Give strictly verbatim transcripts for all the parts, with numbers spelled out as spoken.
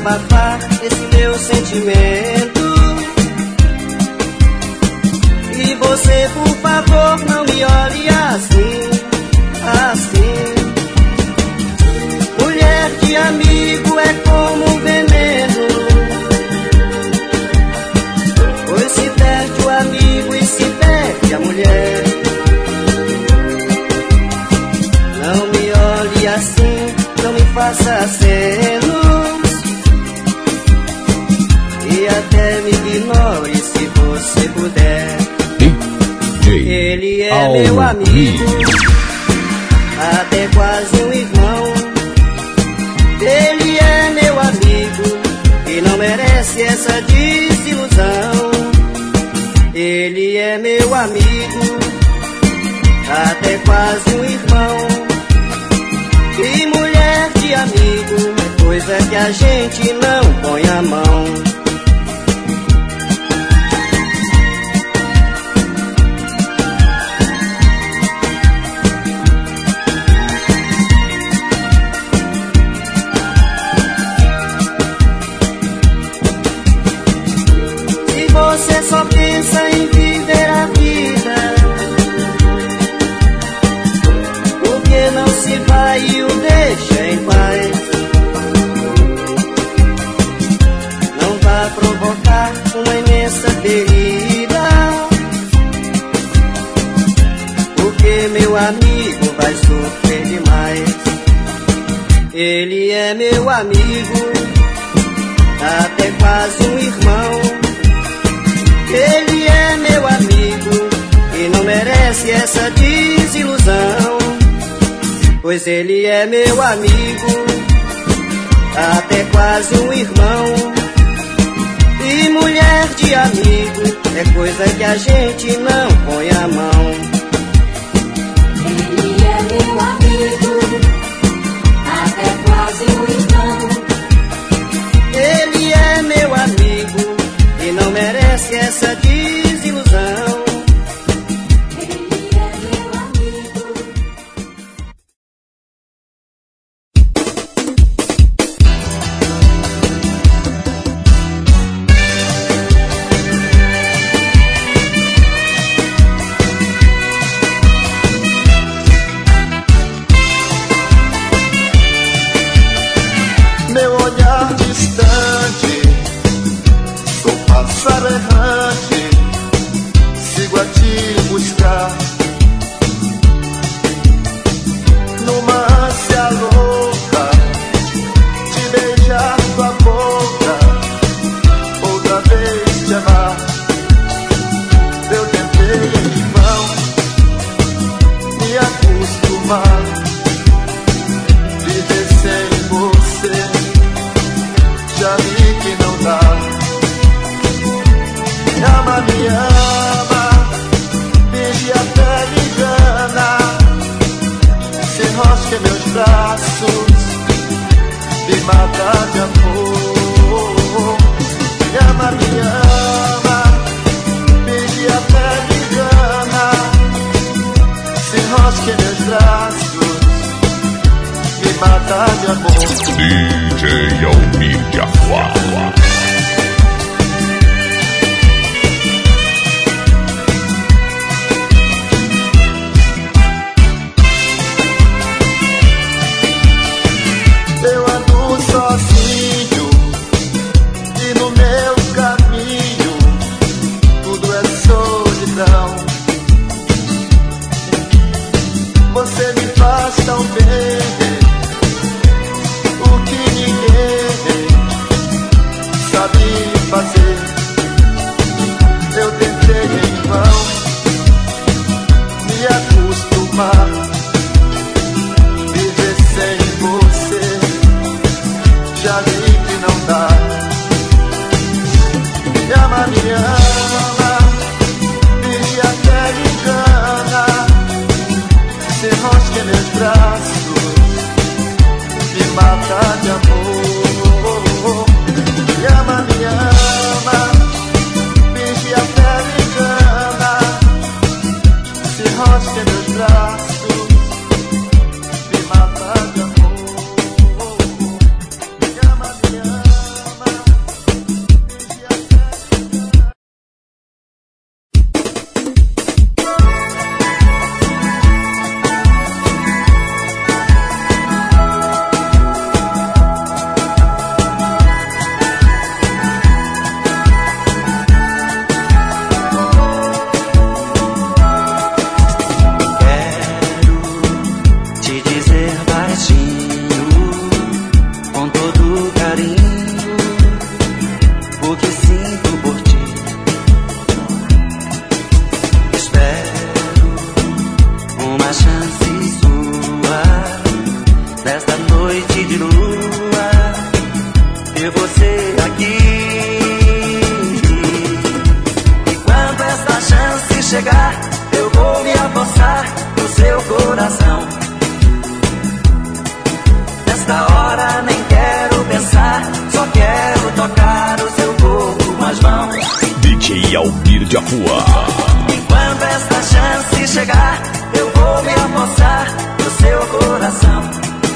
desabafar esse meu sentimento. E você, por favor, não me olhe assim, assim. Mulher de amigo é como um veneno, pois se perde o amigo e se perde a mulher. Não me olhe assim, não me faça celos, e até me ignore se você puder. Ele é meu amigo, até quase um irmão. Ele é meu amigo e não merece essa desilusão. Ele é meu amigo, até quase um irmão. E mulher de amigo é coisa que a gente não põe a mão. Você só pensa em viver a vida, por que não se vai e o deixa em paz? Não vá provocar uma imensa ferida, porque meu amigo vai sofrer demais. Ele é meu amigo, até quase um irmão. Ele é meu amigo e não merece essa desilusão, pois ele é meu amigo, até quase um irmão. E mulher de amigo é coisa que a gente não põe a mão. Ele é meu amigo, até quase um irmão. Ele é meu amigo e não merece essa desilusão. Ele é meu amigo. Meu olhar distante, sou pássaro errante, sigo a te buscar. Numa ânsia louca, te beijar tua boca, outra vez te amar. Eu tentei em vão me acostumar, viver sem você, já vi que não dá. Me ama, me ama, finge até me engana, se enrosca em meus braços, me mata de amor. Me ama, me ama, finge até me engana, se enrosca em meus braços, me mata de amor. D J Almir de Aqua. Eu ando sozinho e no meu caminho tudo é solidão. Você me faz tão bem, o que ninguém sabe fazer. Eu tentei em vão me acostumar, viver sem você, já vi que não dá. Me ama, me ama, finge até me engana, se enrosca em meus braços, me mata de amor. Me ama, me ama, você aqui. E quando essa chance chegar, eu vou me apossar do seu coração. Nesta hora nem quero pensar, só quero tocar o seu corpo com as mãos. D J Almir de Afuá. E quando esta chance chegar, eu vou me apossar do seu coração.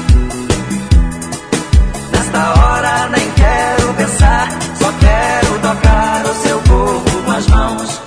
Nesta hora nem quero pensar, só quero tocar o seu corpo com as mãos.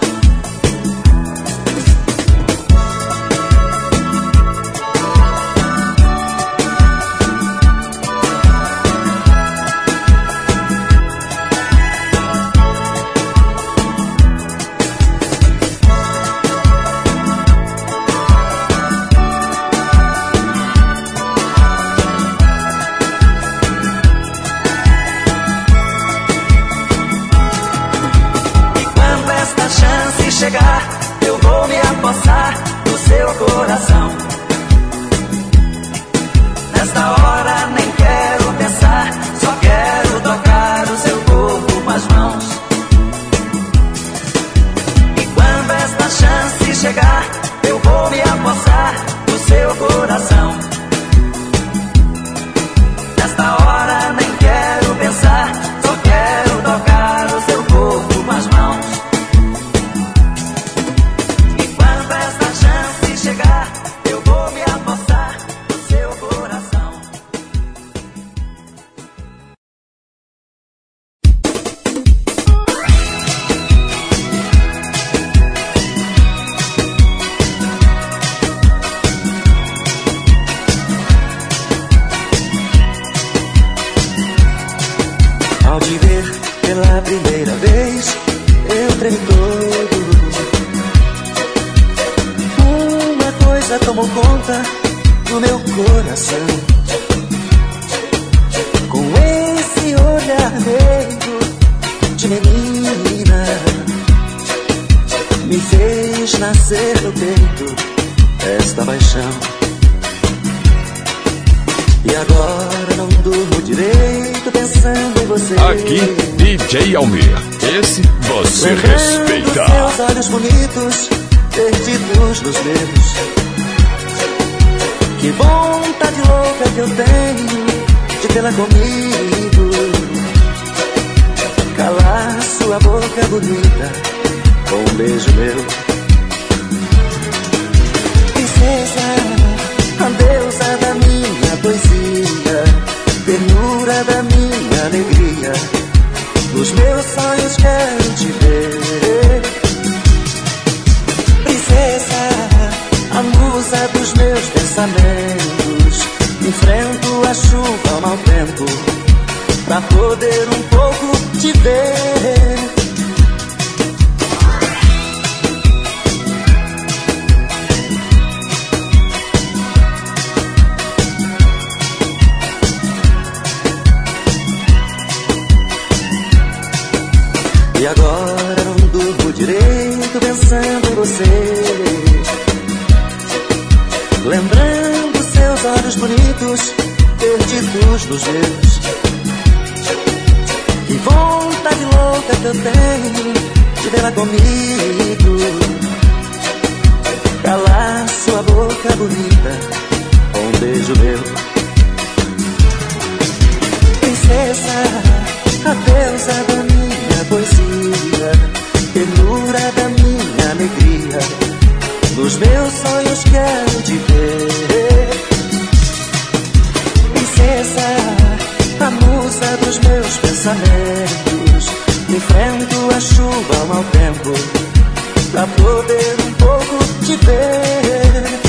Chegar, eu vou me apossar do seu coração. Nesta hora nem quero pensar, só quero tocar o seu corpo com as mãos. E quando esta chance chegar, eu vou me apossar do seu coração. Nesta hora nem quero pensar, só quero tocar o seu corpo com as mãos. Eu vou me apossar do seu coração. Ao te ver pela primeira vez, eu tremi todo. Tomou conta do meu coração. Com esse olhar negro de menina, me fez nascer no peito esta paixão. E agora não durmo direito pensando em você. Aqui, D J Almir. Esse você lembrando respeita. Seus olhos bonitos, perdidos nos meus. Que vontade louca que eu tenho de tê-la comigo. Calar sua boca bonita com um beijo meu. Princesa, a deusa da minha poesia, ternura da minha alegria, nos meus sonhos quero te ver. Princesa, a musa dos meus pensamentos, enfrento a chuva ao mau tempo, pra poder um pouco te ver. E agora não durmo direito pensando em você. Lembrando seus olhos bonitos, perdidos nos meus. Que vontade louca que eu tenho de vê-la comigo. Calar sua boca bonita com um beijo meu. Princesa, a deusa da minha poesia, ternura da minha alegria, nos meus sonhos quero te ver. Princesa, a musa dos meus pensamentos, enfrento a chuva ao mau tempo, pra poder um pouco te ver.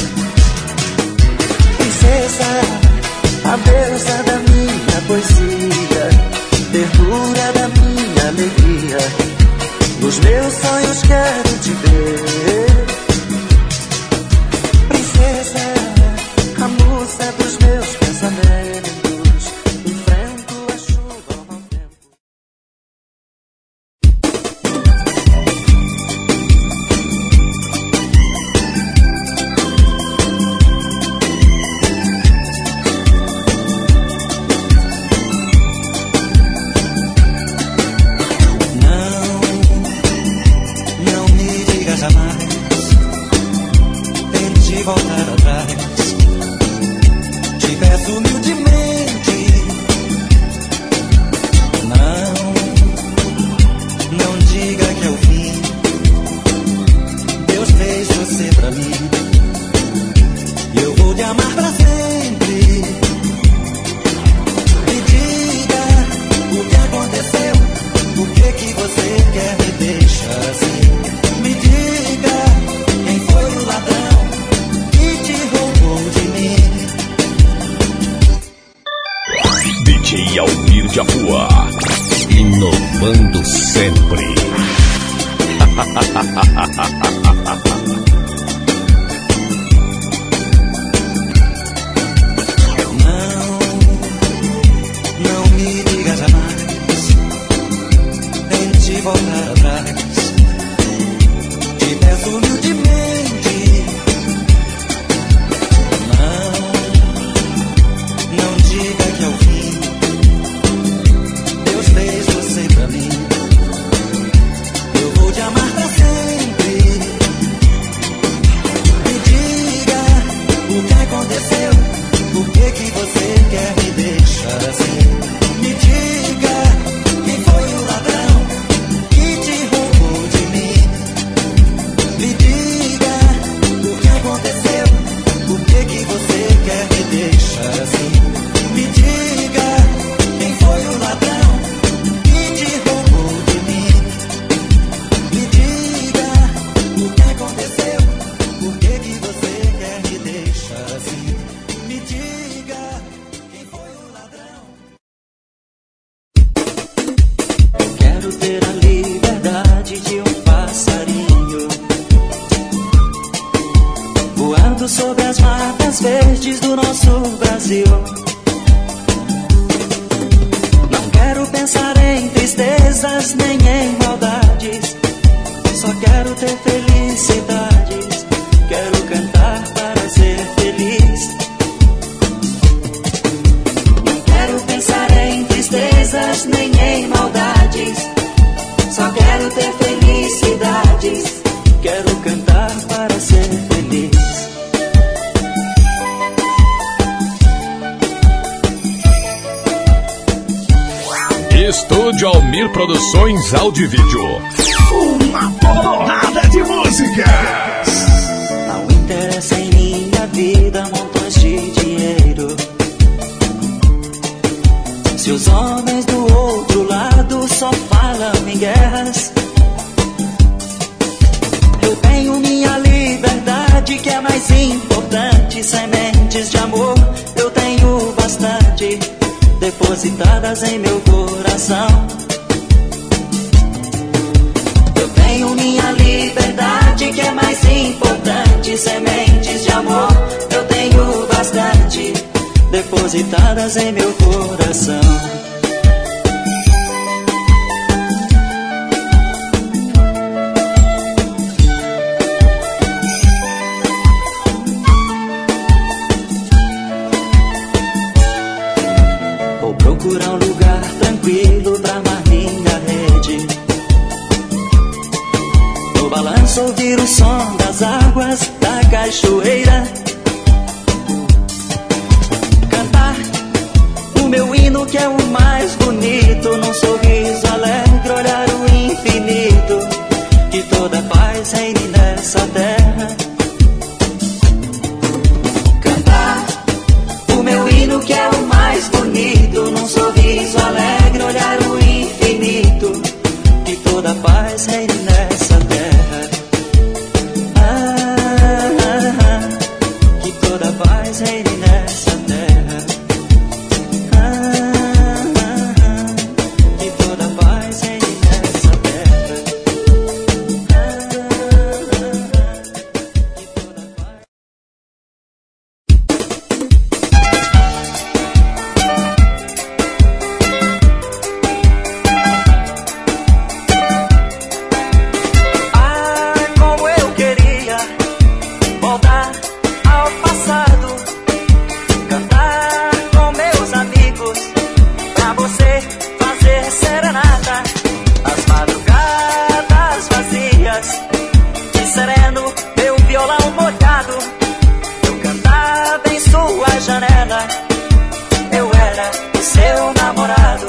Princesa, a deusa da minha poesia, ternura da minha alegria, nos meus sonhos quero te ver. Princesa, a musa dos meus pensamentos, enfrento a chuva ao mau tempo. Inovando sempre. Não, não me diga jamais, tente voltar atrás. Te peço humildemente. Não, não diga que é o fim. Deus fez você pra mim. Eu vou te amar pra sempre. Me diga o que aconteceu. Por que que você quer me deixar assim? Me diga quem foi o ladrão que te roubou de mim. Me diga o que aconteceu. Por que que você quer me deixar assim? Me diga quem foi o ladrão que te roubou de mim. Me diga o que aconteceu. Por que que você quer me deixar assim? Me diga quem foi o ladrão. Quero ter a liberdade de um passarinho voando sobre as matas verdes do nosso Brasil. Não quero pensar em tristezas nem em maldades. Só quero ter felicidades. Quero cantar para ser feliz. Não quero pensar em tristezas nem em maldades. Só quero ter felicidades. Quero cantar para ser feliz. Estúdio Almir Produções Áudio e Vídeo. Uma porrada de músicas. Não interessa em minha vida montões de dinheiro. Se os homens do outro lado só falam em guerras, eu tenho minha liberdade, que é mais importante. Sementes de amor eu tenho bastante, depositadas em meu coração. Eu tenho minha liberdade, que é mais importante. Sementes de amor eu tenho bastante, depositadas em meu coração. Vou procurar um lugar tranquilo pra amar minha rede. No balanço ouvir o som das águas da cachoeira. Cantar o meu hino, que é o mais bonito. Num sorriso alegre olhar o infinito. Que toda paz reine nessa terra. Cantar o meu hino, que é o mais bonito. Num sorriso alegre olhar o infinito. Que toda paz reine nessa terra. Ah, ah, ah, que toda paz reine nessa terra. Ah, ah, ah, que toda paz reine nessa terra. Ah, ah, ah, que toda paz. Ah, como eu queria voltar ao passado, cantar com meus amigos, pra você fazer serenata. As madrugadas vazias, de sereno, meu violão molhado. Eu cantava em sua janela, eu era o seu namorado.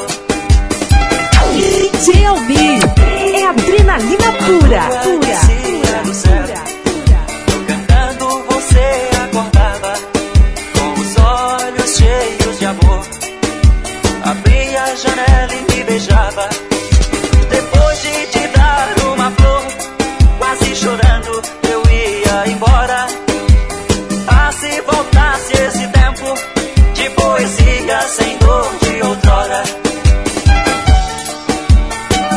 D J Almir é adrenalina pura, pura, Descia do céu, eu cantando, você acordava com os olhos cheios de amor. Abria a janela e me beijava. Depois de te dar uma flor, quase chorando, eu ia embora. Ah, se voltasse esse tempo de poesia sem dor de outrora.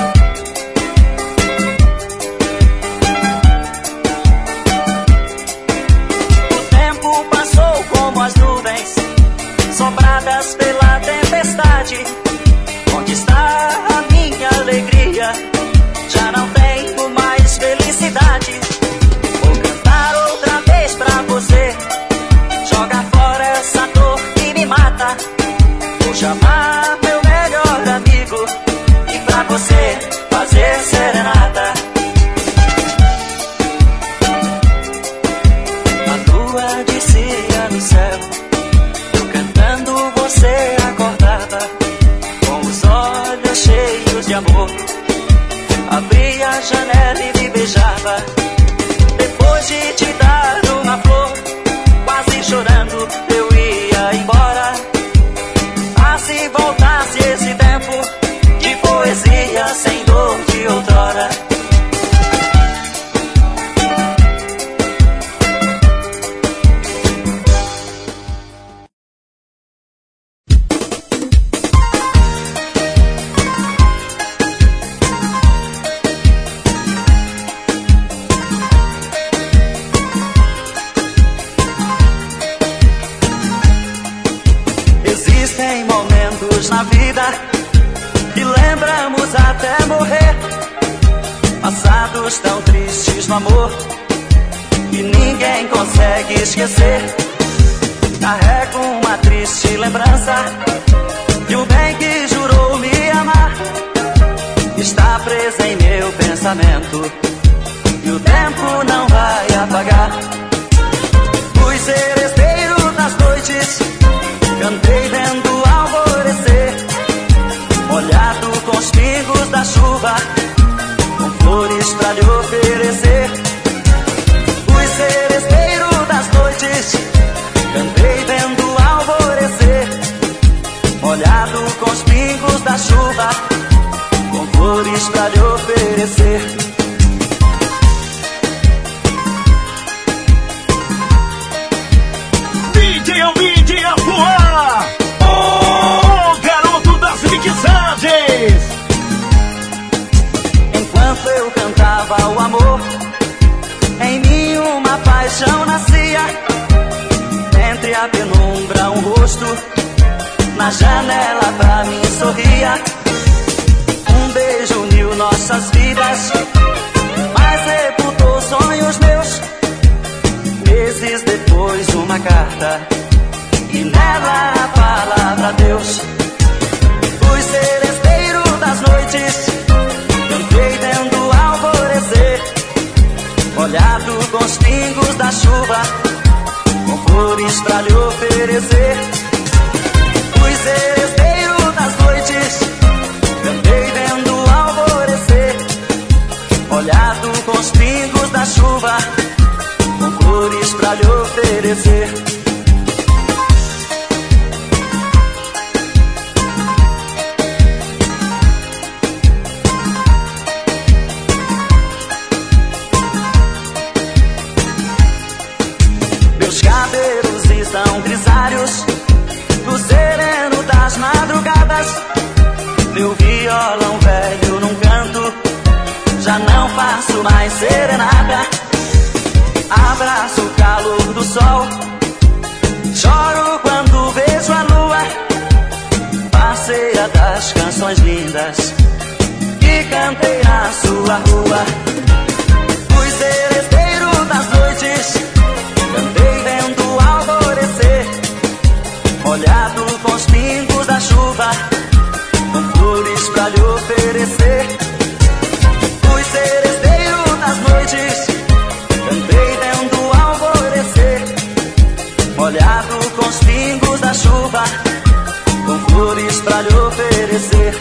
você fazer serenata. A lua descia no céu, eu cantando você acordava, com os olhos cheios de amor. Abria a janela e me beijava. Depois de te dar uma flor, quase chorando eu ia embora. Ah, se voltasse esse tempo de poesia sem dor de outrora. Existem momentos na vida que lembramos até morrer, passados tão tristes no amor que ninguém consegue esquecer. Carrego uma triste lembrança de um bem que jurou me amar, está preso em meu pensamento e o tempo não vai apagar. Fui seresteiro das noites, cantei vendo o alvorecer, molhado com os pingos da chuva, com flores pra lhe oferecer. Fui seresteiro das noites, cantei vendo o alvorecer, molhado com os pingos da chuva, com flores pra lhe oferecer. D J Almir Afuá, o garoto das mixagens. Enquanto eu cantava o amor, em mim uma paixão nascia. Entre a penumbra um rosto, na janela pra mim sorria. Um beijo uniu nossas vidas, mas sepultou sonhos meus. Meses depois uma carta, e nela a palavra Deus. Fui seresteiro das noites, cantei vendo o alvorecer, molhado com os pingos da chuva, com flores pra lhe oferecer. Fui seresteiro das noites, cantei vendo o alvorecer, molhado com os pingos da chuva, com flores pra lhe oferecer. Meus cabelos estão grisalhos no sereno das madrugadas. Meu violão velho num canto, já não faço mais serenata. Abraço o calor do sol, choro quando vejo a lua, parceira das canções lindas que cantei na sua rua. Fui seresteiro das noites, cantei vendo o alvorecer, molhado com os pingos da chuva, com flores pra lhe oferecer. Fui seresteiro das noites, cantei vendo o alvorecer, molhado com os pingos da chuva, com flores pra lhe oferecer.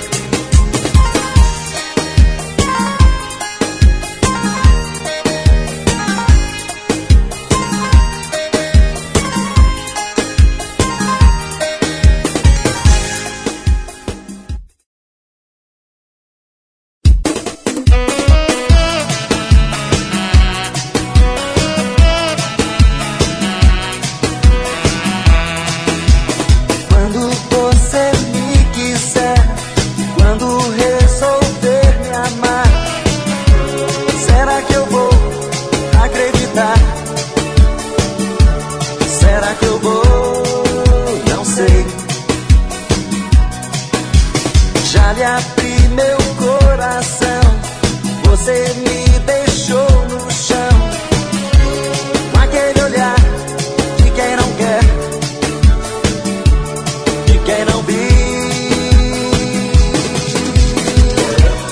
Você me deixou no chão, com aquele olhar de quem não quer, de quem não vive.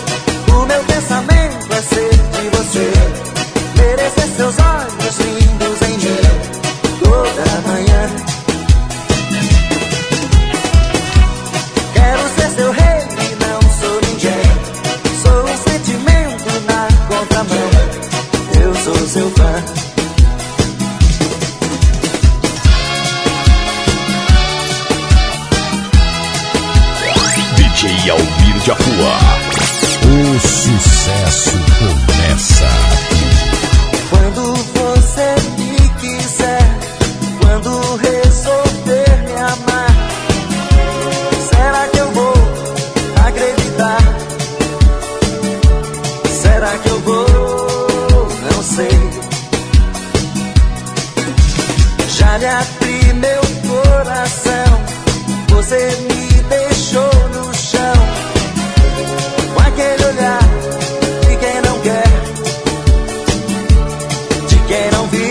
sucesso começa aqui. Quando você me quiser, quando resolver me amar, será que eu vou acreditar? Será que eu vou? Não sei. Já lhe abri meu coração, você me deixou no chão, com aquele olhar de quem não quer, de quem não viu.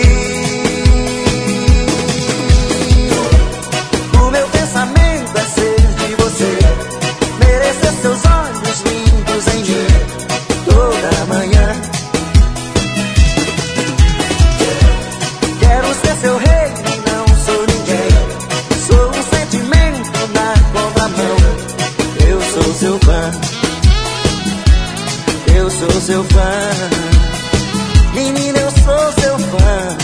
O meu pensamento é ser de você, merecer seus olhos lindos em mim toda manhã. Quero ser seu rei, não sou ninguém, sou um sentimento na contramão. Eu sou seu fã, eu sou seu fã, menina, eu sou seu fã.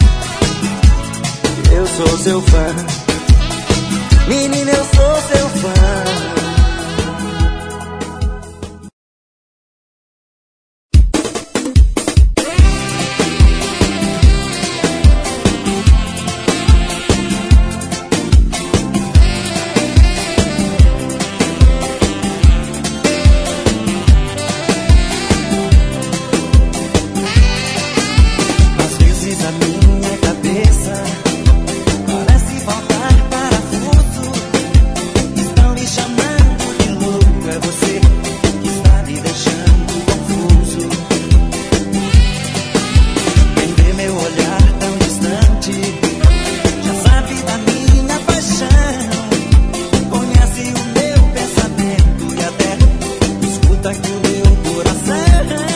Eu sou seu fã, menina, eu sou seu fã. Às vezes a minha cabeça parece faltar parafuso. Estão me chamando de louco, é você que está me deixando confuso. Quem vê meu olhar tão distante já sabe da minha paixão, conhece o meu pensamento e até escuta que o meu coração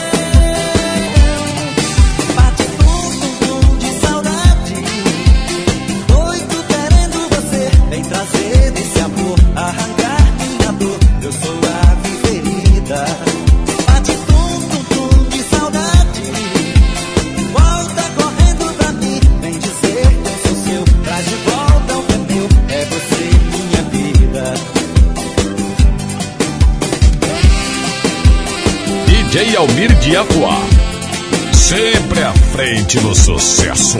bate tum, tum, tum de saudade, doido querendo você. Vem trazer esse amor, arrancar minha dor, eu sou a ferida. Bate tum, tum, tum de saudade, volta correndo pra mim. Vem dizer que eu sou seu, traz de volta o que é meu, é você minha vida. D J Almir de Apuá, sempre à frente no sucesso.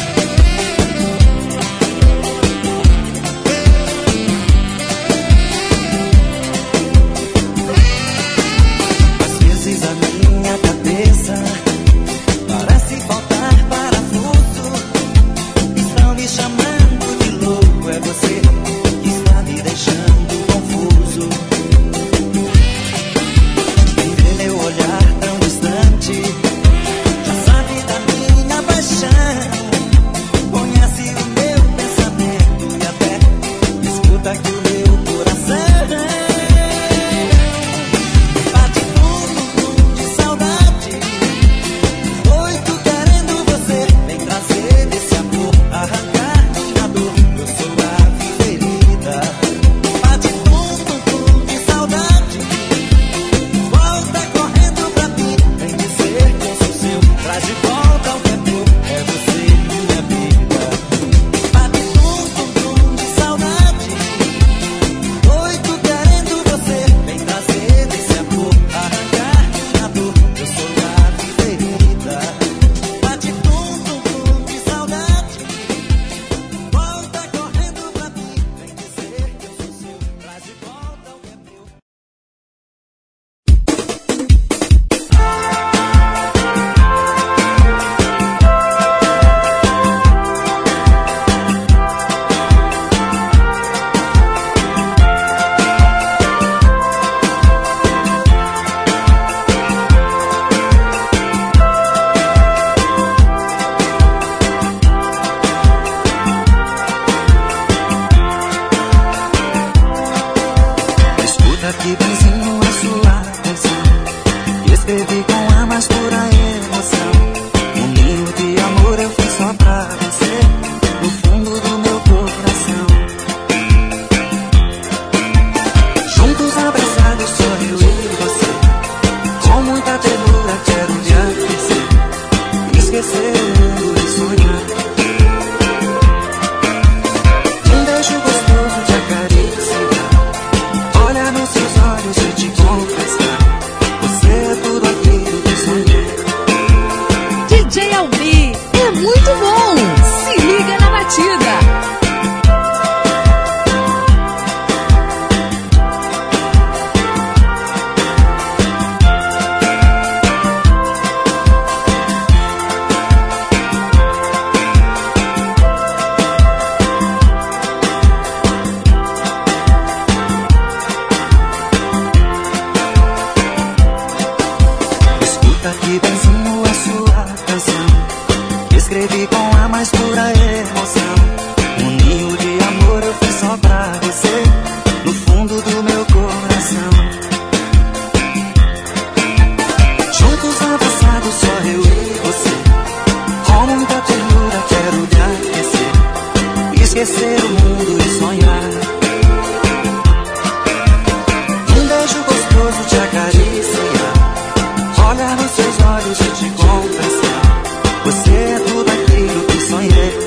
Às vezes a minha cabeça parece faltar parafuso. Estão me chamando de louco, é você que está me deixando confuso. Quem vê meu olhar tão distante já sabe da minha paixão, de benzinho a sua canção. Escrevi com a mais pura emoção. Um ninho de amor eu fiz só pra você, no fundo do meu coração. Juntos abraçados, só eu e você. Com muita ternura quero te aquecer, esquecer o mundo e sonhar. Um beijo gostoso te acariciar, olhar nos seus olhos e te confessar. Você é tudo aquilo que sonhei.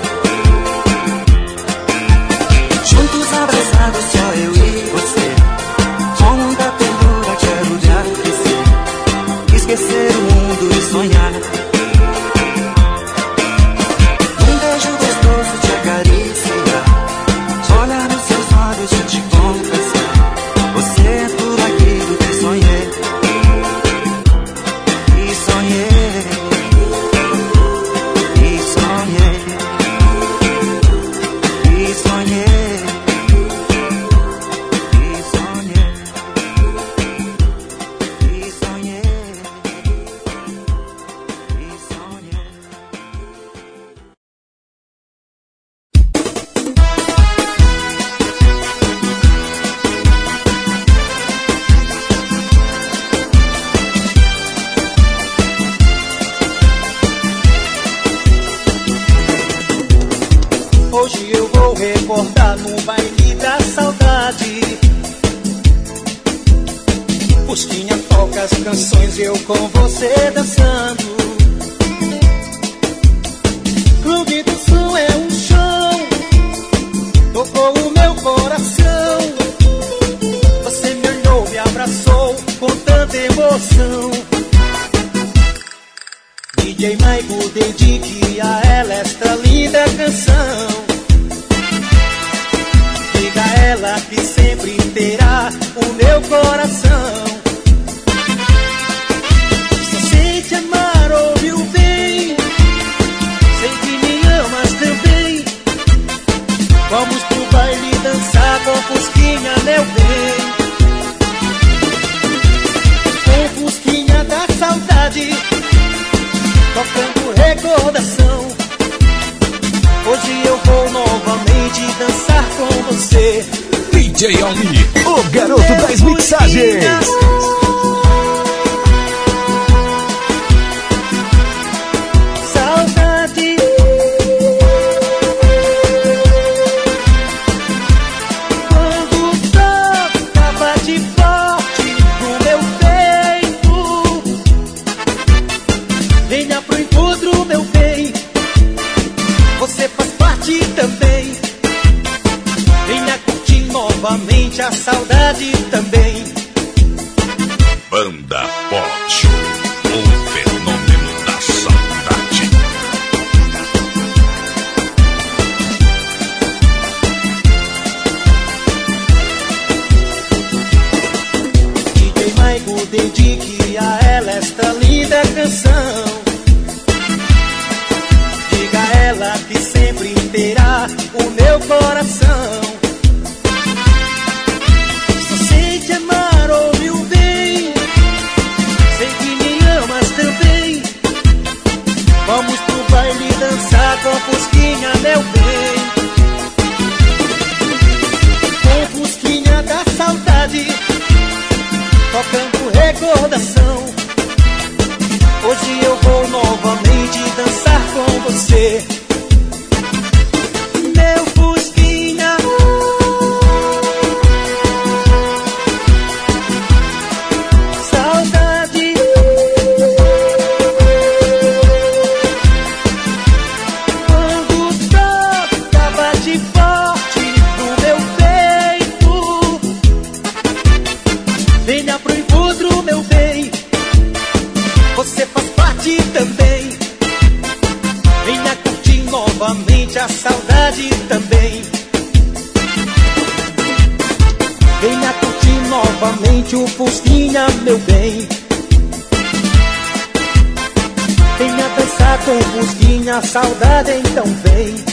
Juntos abraçados, só eu e você. Com muita ternura quero te aquecer, esquecer o mundo e sonhar. Um beijo gostoso te acariciar, olhar nos seus olhos e te confessar. Você é tudo aquilo que sonhei. E sonhei. E sonhei. E sonhei. E sonhei. E sonhei. E sonhei. Hoje eu vou recordar no baile da saudade. Fusquinha toca as canções, eu com você dançando. Clube do Sul é um chão, tocou o meu coração. Você me olhou, me abraçou com tanta emoção. D J Maico dedique a ela esta linda canção. Diga a ela que sempre terá o meu coração. Só sei te amar, ouviu bem. Sei que me amas também. Vamos pro baile dançar com Fusquinha, meu bem. Com Fusquinha da saudade, tocando recordação. Hoje eu vou novamente dançar com você. D J Almir, o garoto das mixagens. Saudade. Quando toca bate forte no meu peito. Venha pro encontro, meu bem. Você faz parte também. Venha curtir novamente a saudade também. Banda Pop, o fenômeno da saudade. D J Maico dedique a ela esta linda canção. Diga a ela que sempre terá o meu coração. Só sei te amar, ouviu bem. Sei que me amas também. Vamos pro baile dançar com Fusquinha, meu bem. Com Fusquinha da saudade, tocando recordação. Hoje eu vou novamente dançar com você. Meu Fusquinha. Saudade. Quando toca bate forte no meu peito. Venha pro encontro, meu bem. Você faz parte também. Venha curtir novamente a saudade também. Venha curtir novamente o Fusquinha, meu bem. Venha dançar com o Fusquinha, a saudade então vem.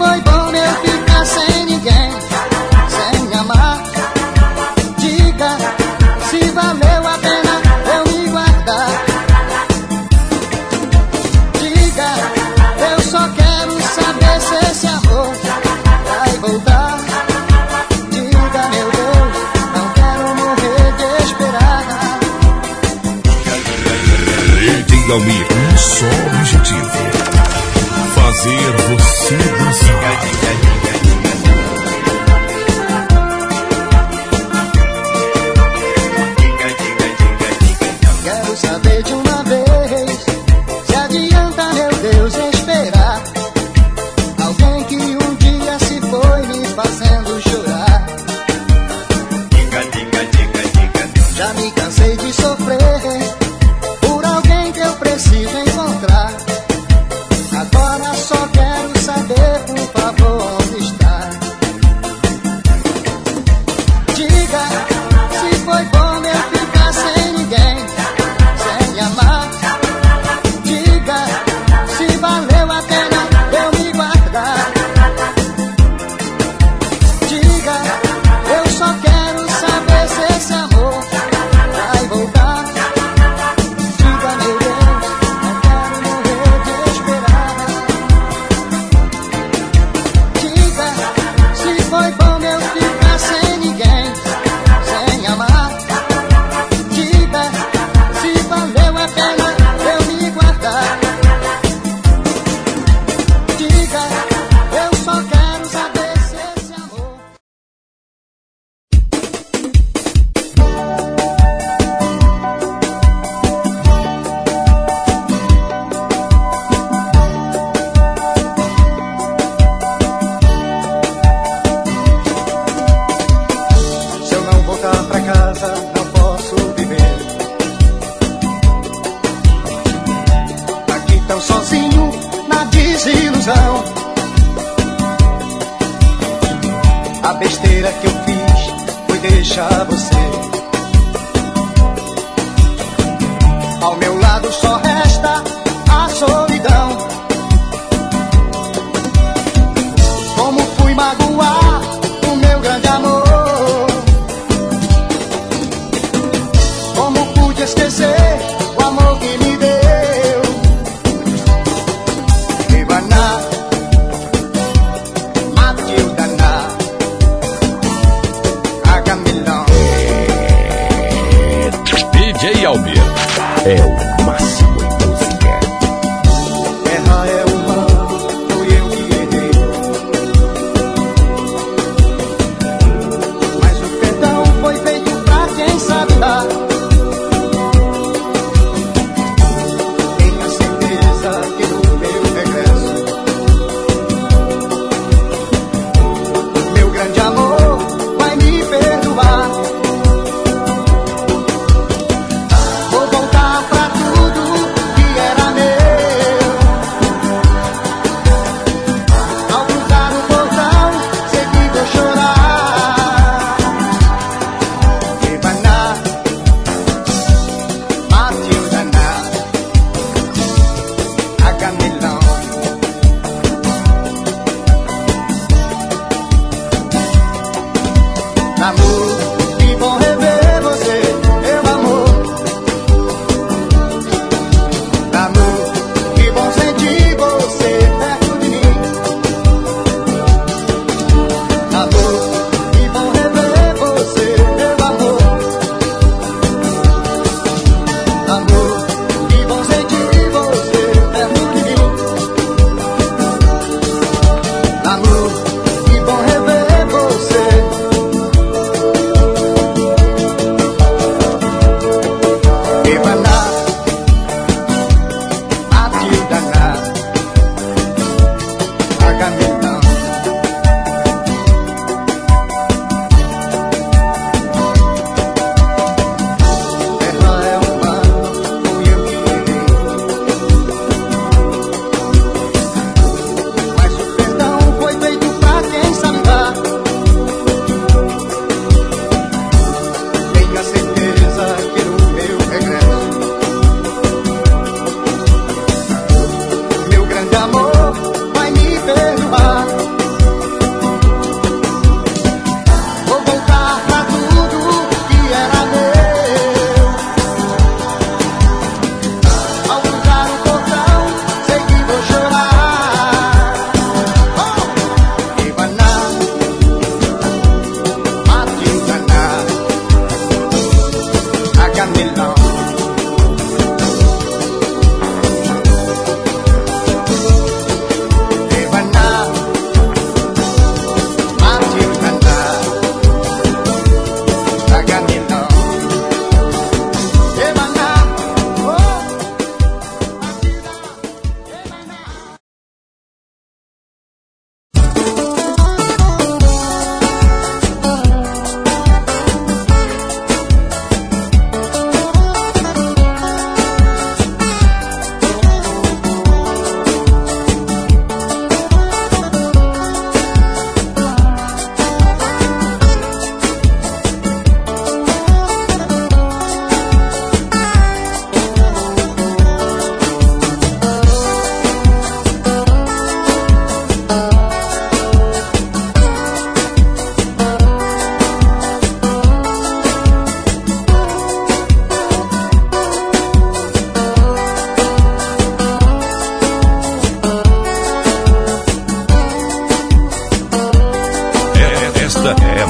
foi bom eu ficar sem ninguém, sem amar. Diga se valeu a pena eu me guardar. Diga, eu só quero saber se esse amor vai voltar. Diga, meu Deus, não quero morrer de esperar. Rede Almir, um só objetivo: fazer você dançar. Quero saber de uma vez se adianta, meu Deus, esperar alguém que um dia se foi me fazendo chorar. Já me cansei de sofrer por alguém que eu preciso encontrar. Agora só quero saber, por favor, onde está. Diga se foi bom eu ficar sem ninguém, sem amar. Diga se valeu a pena eu me guardar. Diga, eu só quero saber se esse amor vai voltar. Diga, meu Deus, não quero morrer de esperar. Diga se foi bom eu ficar sem ninguém, sem amar. Diga se valeu a pena eu me guardar. Diga, eu só quero saber se esse amor. Se eu não voltar pra casa, não posso viver. Aqui tão sozinho, na desilusão. A besteira que eu fiz foi deixar você. Ao meu lado só resta a solidão. Como fui magoar o meu grande amor? Como pude esquecer o amor que me deu? Ivana, Matilda, Agamilão. D J Almir é o máximo em música. Errar é humano, fui eu que errei. Mas o perdão foi feito pra quem sabe dar. Tenha certeza que no meu regresso, meu grande amor vai me perdoar. Vou voltar pra tu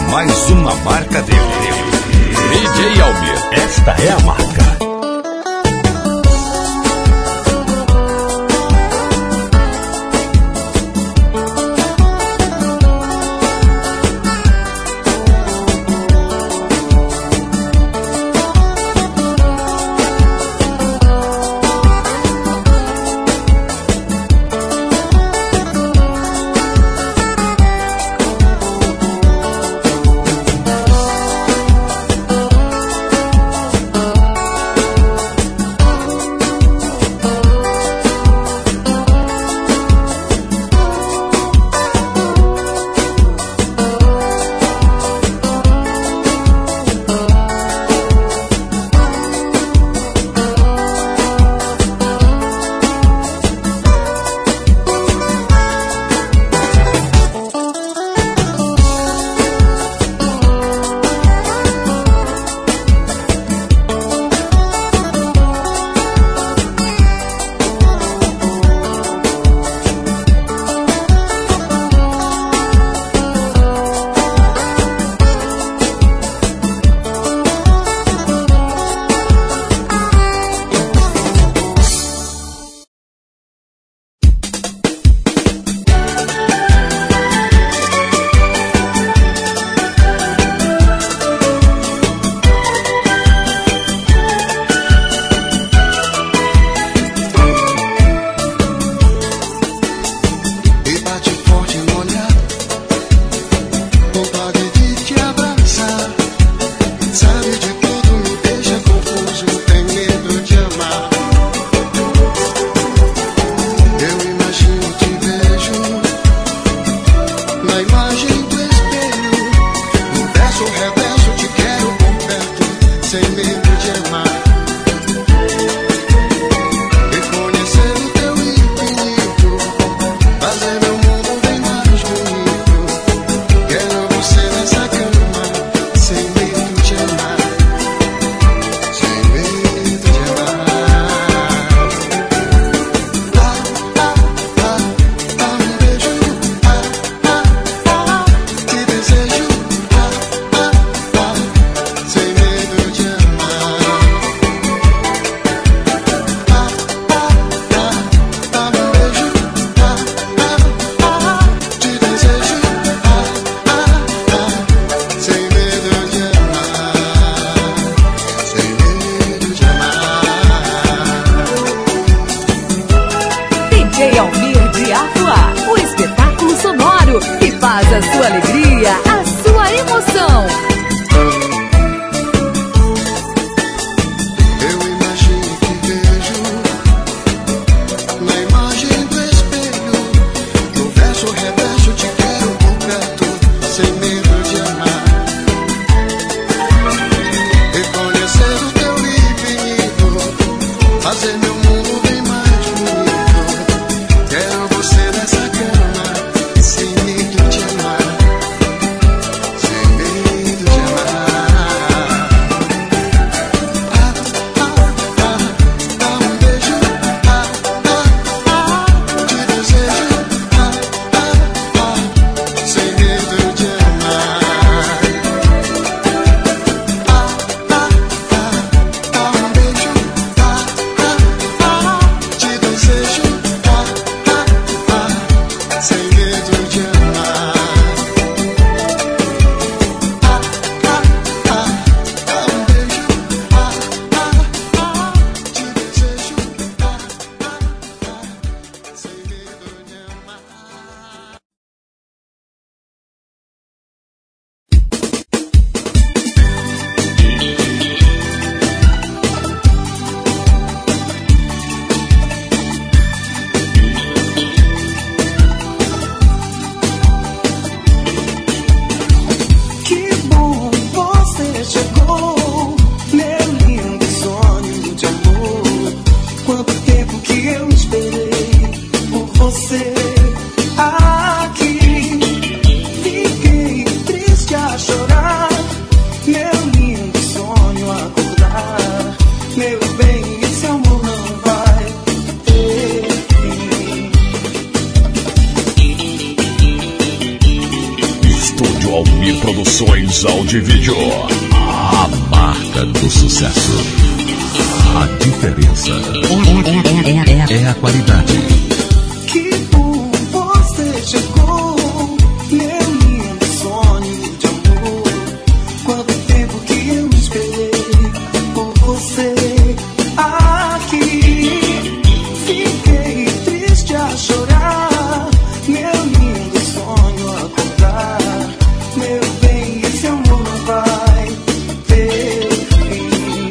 mais uma marca dele. D J Almir, esta é a marca. Quero você nessa cama, sem medo de amar. Almir Produções Áudio e Vídeo. A marca do sucesso. A diferença é a qualidade. Que bom você chegou, meu lindo sonho de amor. Quanto tempo que eu esperei por você aqui. Fiquei triste a chorar, meu lindo sonho a contar. Meu bem, esse amor não vai ter fim.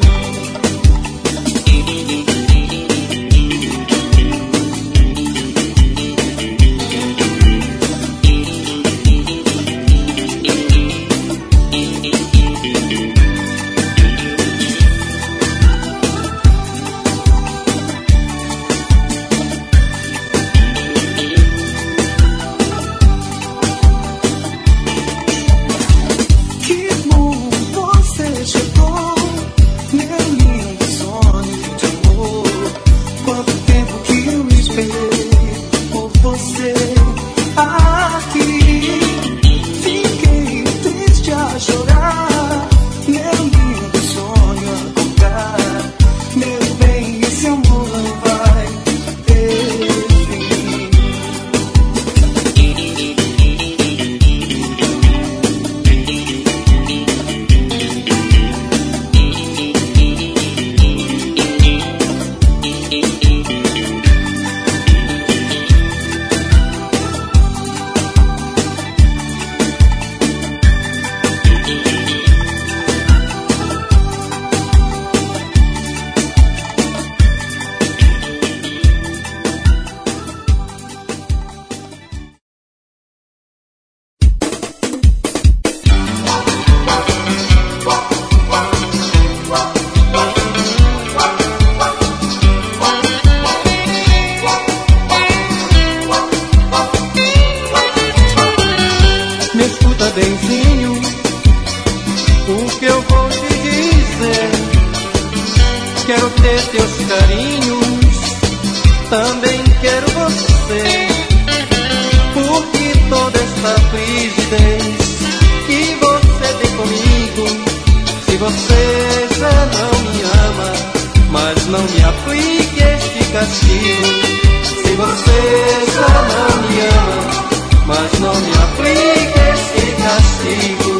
Que bom você chegou, meu lindo sonho de amor. Quanto tempo que eu esperei por você aqui. Fiquei triste a chorar, meu lindo sonho a contar. Meu bem, esse amor não vai ter fim. Me escuta benzinho, o que eu vou te dizer. Quero ter teus carinhos, também quero você. Porque toda esta frigidez que você tem comigo, se você já não me ama, mas não me aplique este castigo. Se você já não me ama, mas não me aplique esse castigo.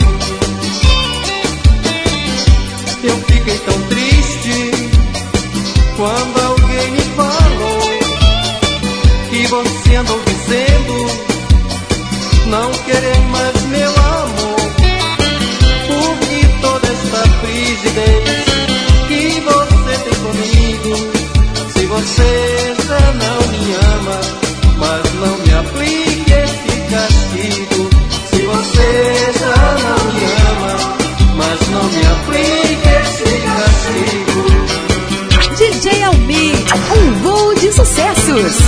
Eu fiquei tão triste quando alguém me falou que você andou dizendo não querer mais meu amor. Porque toda esta frigidez que você tem comigo, se você já não me ama, mas não me aplique esse castigo. Se você já não me ama, mas não me aplique esse castigo. D J Almir, um voo de sucessos.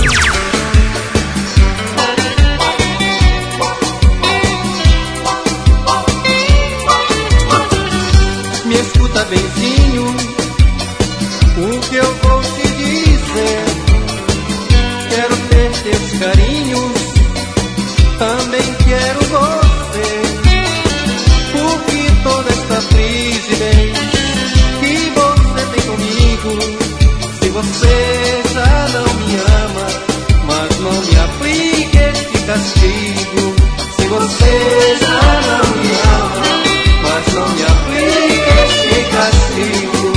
Me escuta benzinho, o que eu vou te dizer. Quero ter teus carinhos, também quero você. Porque toda esta frigidez que você tem comigo, se você já não me ama, mas não me aplique este castigo. Se você já não me ama, mas não me aplique este castigo.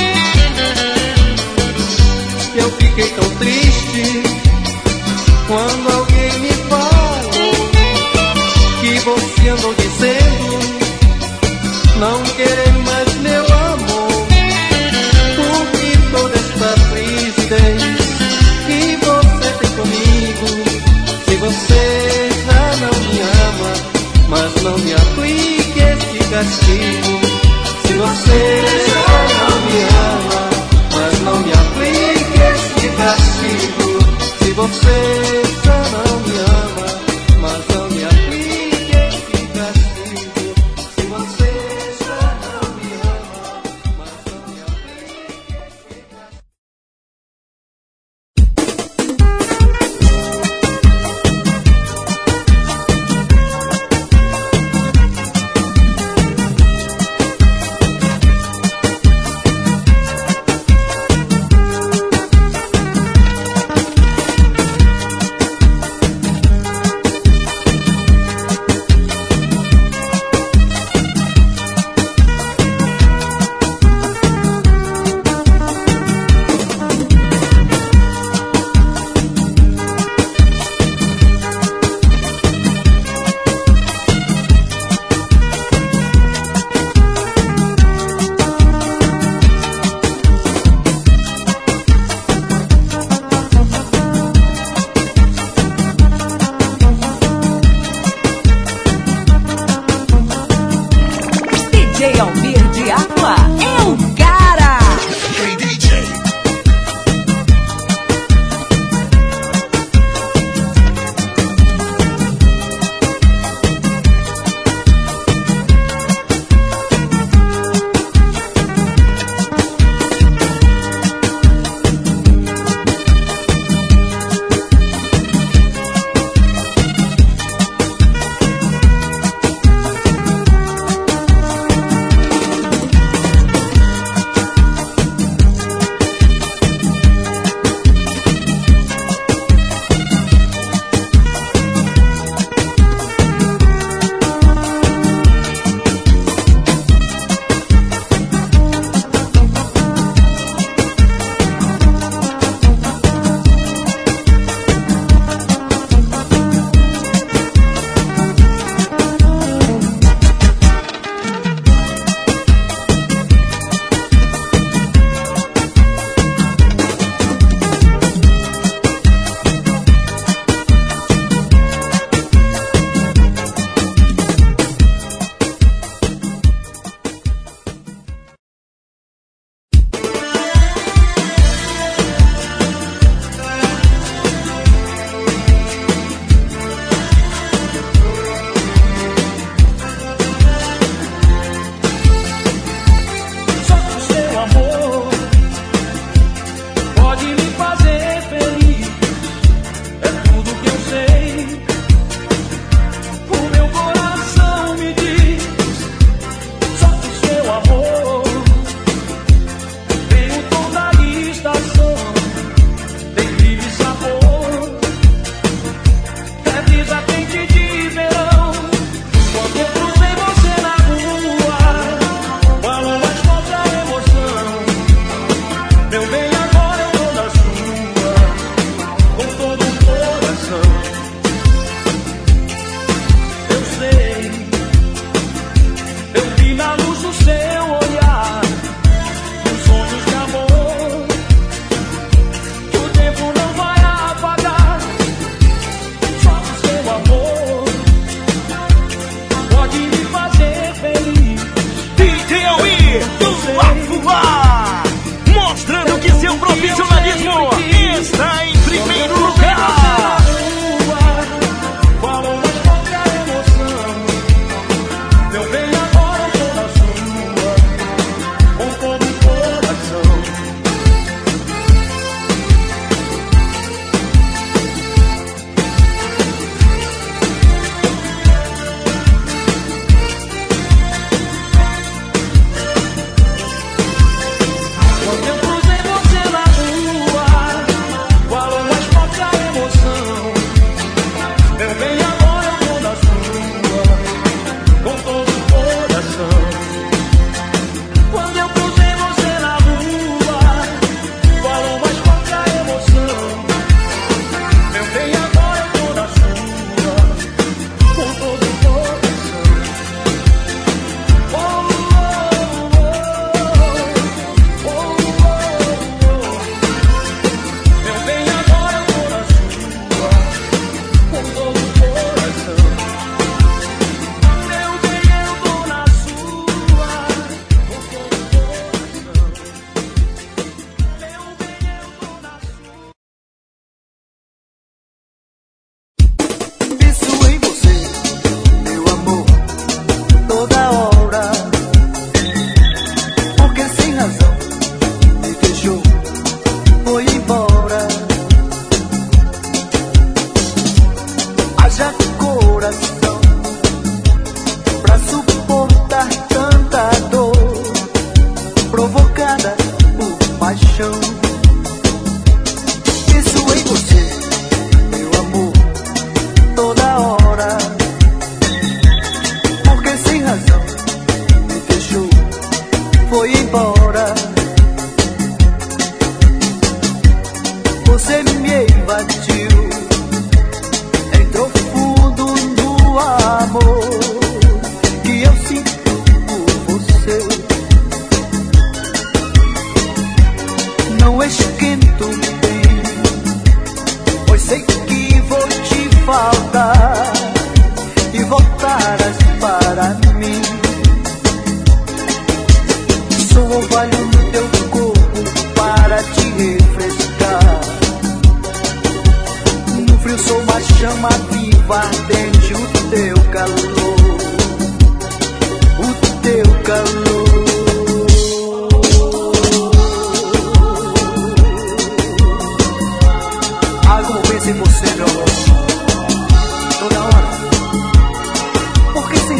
Eu fiquei tão triste quando alguém me falou que você andou dizendo não querer mais meu amor. Porque toda esta frigidez que você tem comigo, se você já não me ama, mas não me aplique este castigo. Se você já não me ama, mas não me aplique este castigo. Se você já não me ama, mas não me aplique este castigo. Se você já não me ama, mas não me aplique este castigo.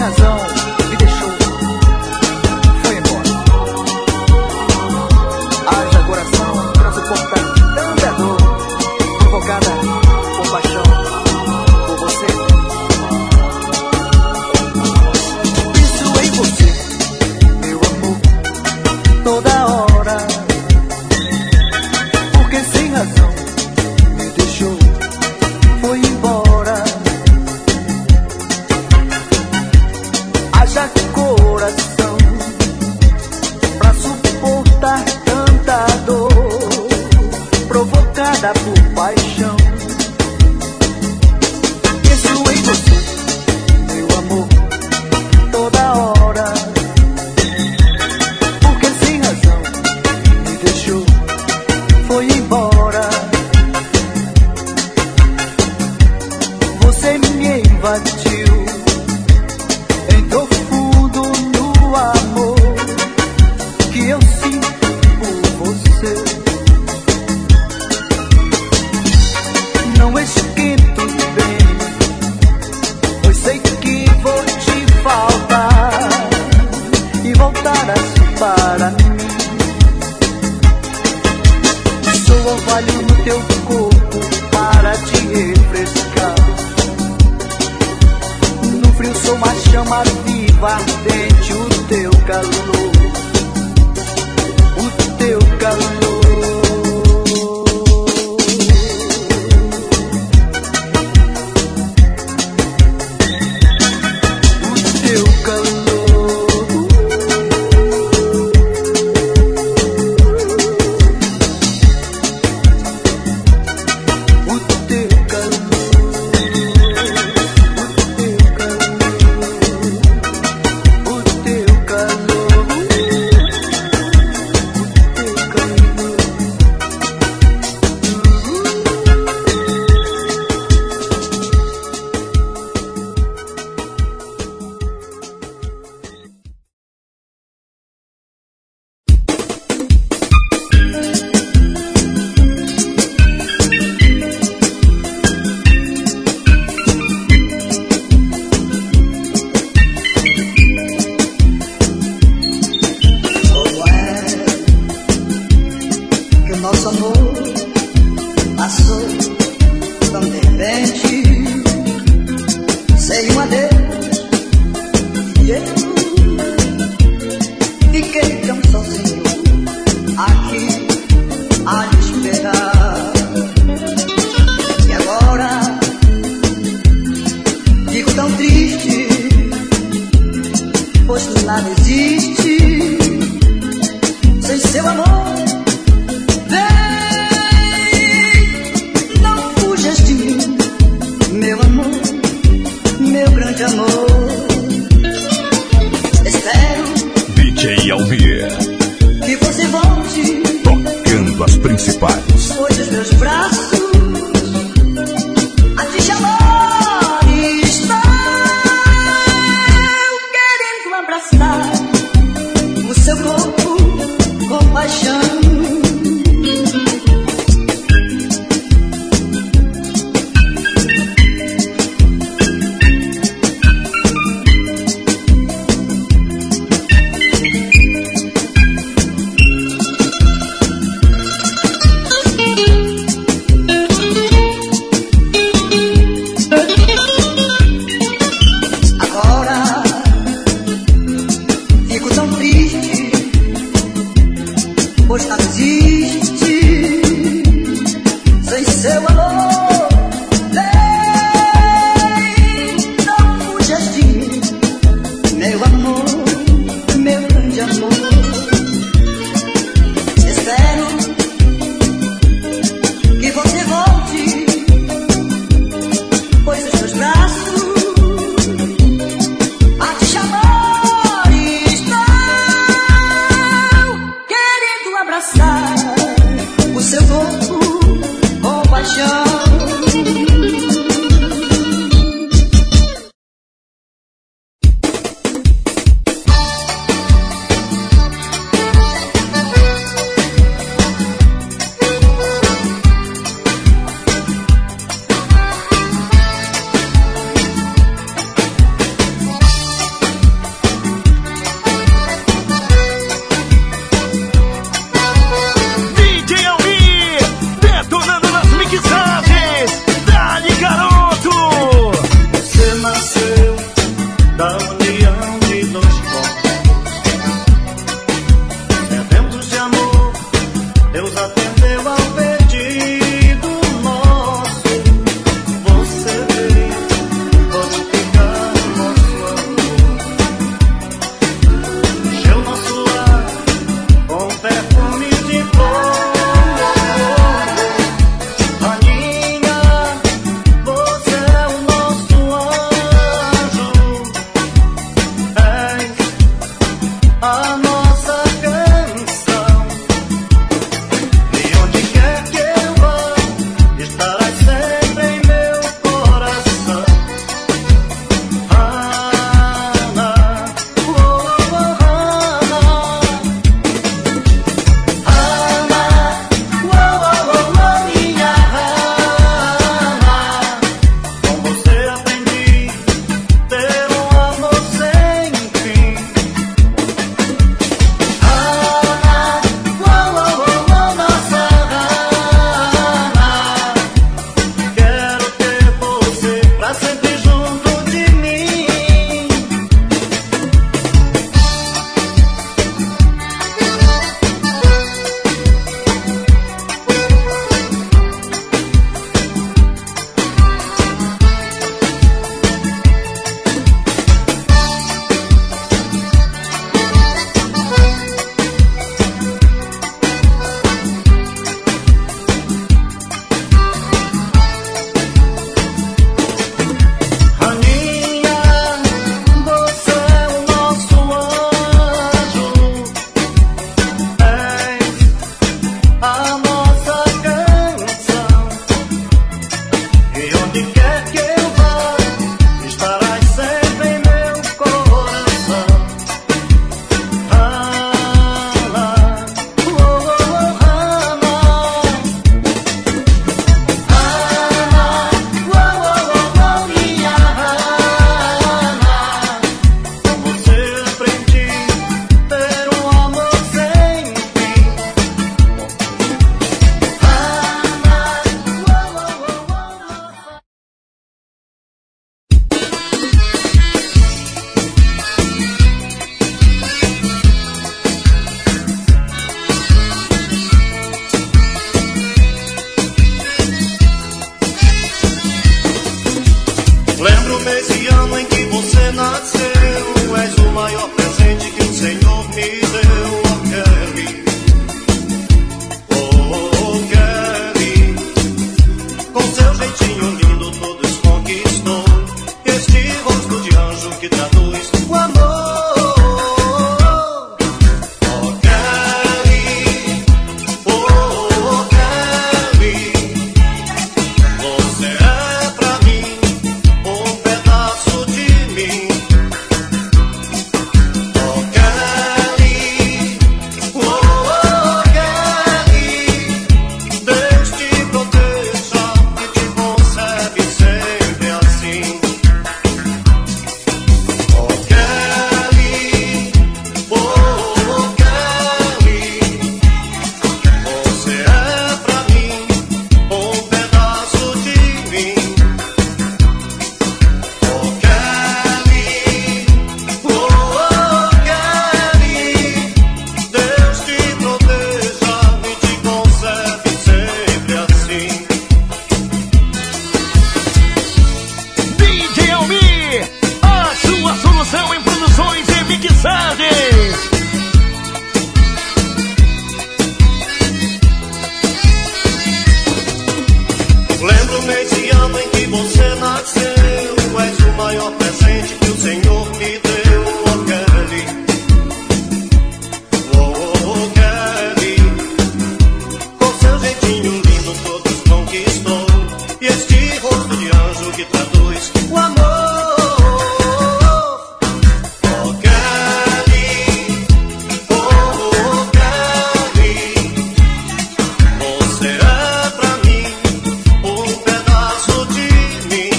razão me deixou, foi embora. Haja coração pra suportar tanta dor provocada por paixão por você. Penso em você, meu amor, toda hora, porque sem razão me deixou, foi embora. Haja coração pra suportar tanta dor provocada por paixão. Penso em você, meu amor, toda hora, porque sem razão me deixou, foi embora. Você me invadiu, entrou fundo no amor que eu sinto por você. Não esquento bem, pois sei que vou te faltar e voltarás para mim. Sou orvalho no teu corpo para te refrescar. No frio sou uma chama viva, ardente, o teu calor, o teu calor. traduz o amor. Oh, Kelly, oh, Kelly, você é pra mim um pedaço de mim. Oh, Kelly, oh, Kelly, Deus te proteja e te conserve sempre assim. Oh, Kelly, oh, Kelly, você é pra mim um pedaço de mim. Oh, Kelly, oh, Kelly, Deus te proteja e te conserve sempre assim. D J Almir, a sua solução em produções e mixagens. Lembro o mês e ano em que você nasceu. És o maior presente que o Senhor me deu. Oh, Kelly, oh, oh, oh, Kelly, com seu jeitinho lindo todos conquistou. E este rosto de anjo que traduz o amor. Oh, Kelly, oh, oh, Kelly, você é pra mim um pedaço de mim.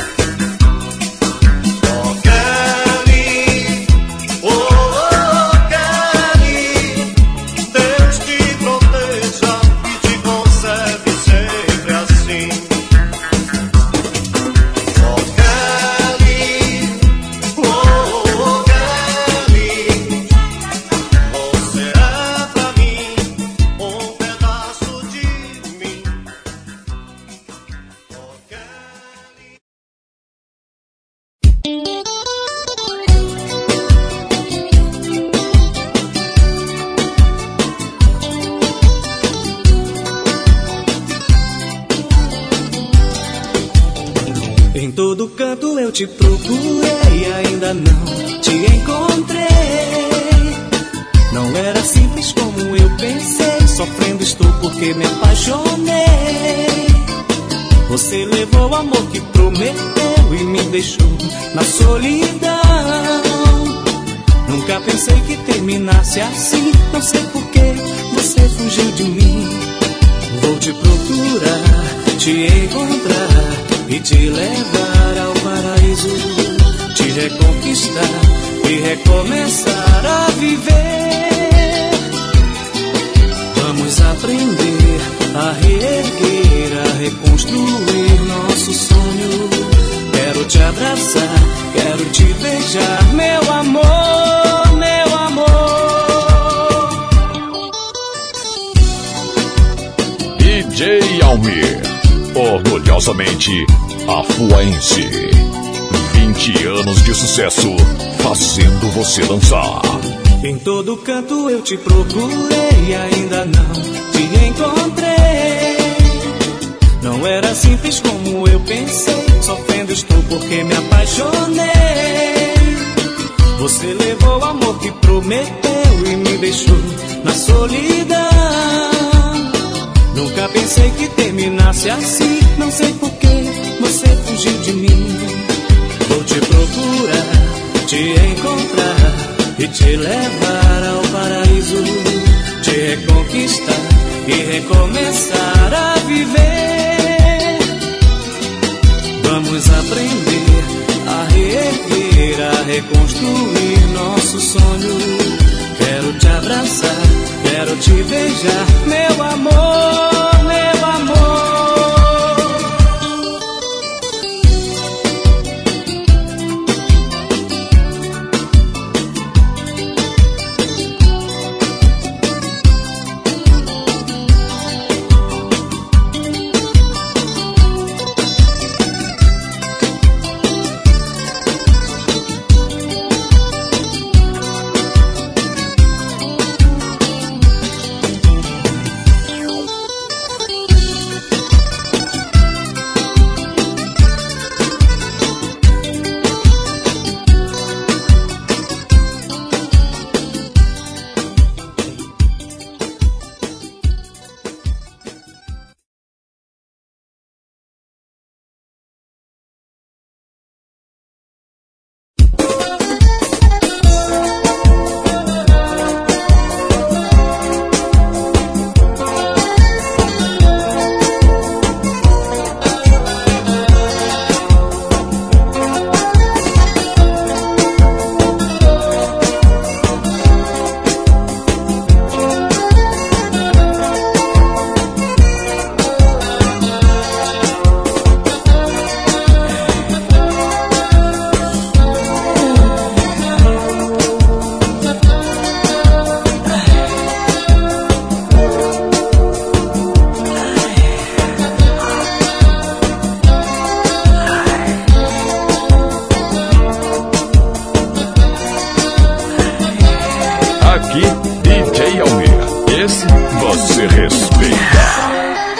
Oh, Kelly, oh, Kelly, Deus te proteja e te conserve sempre assim. Oh, Kelly, oh, Kelly, você é pra mim um pedaço de mim. Oh, Kelly. Em todo canto eu te procurei e ainda não te encontrei. Não era simples como eu pensei. Sofrendo estou porque me apaixonei. Você levou o amor que prometeu e me deixou na solidão. Nunca pensei que terminasse assim. Não sei por que você fugiu de mim. Vou te procurar, te encontrar e te levar ao paraíso. Te reconquistar e recomeçar a viver. Vamos aprender a reerguer, a reconstruir nosso sonho. Quero te abraçar, quero te beijar, meu amor, meu amor. D J Almir, orgulhosamente afuaense. vinte anos de sucesso, fazendo você dançar. Em todo canto eu te procurei e ainda não te encontrei. Não era simples como eu pensei. Sofrendo estou porque me apaixonei. Você levou o amor que prometeu e me deixou na solidão. Nunca pensei que terminasse assim. Não sei por que você fugiu de mim. Vou te procurar, te encontrar e te levar ao paraíso. Te reconquistar e recomeçar a viver. Vamos aprender a reerguer, a reconstruir nosso sonho. Quero te abraçar, quero te beijar, meu amor, meu amor. esse você respeita.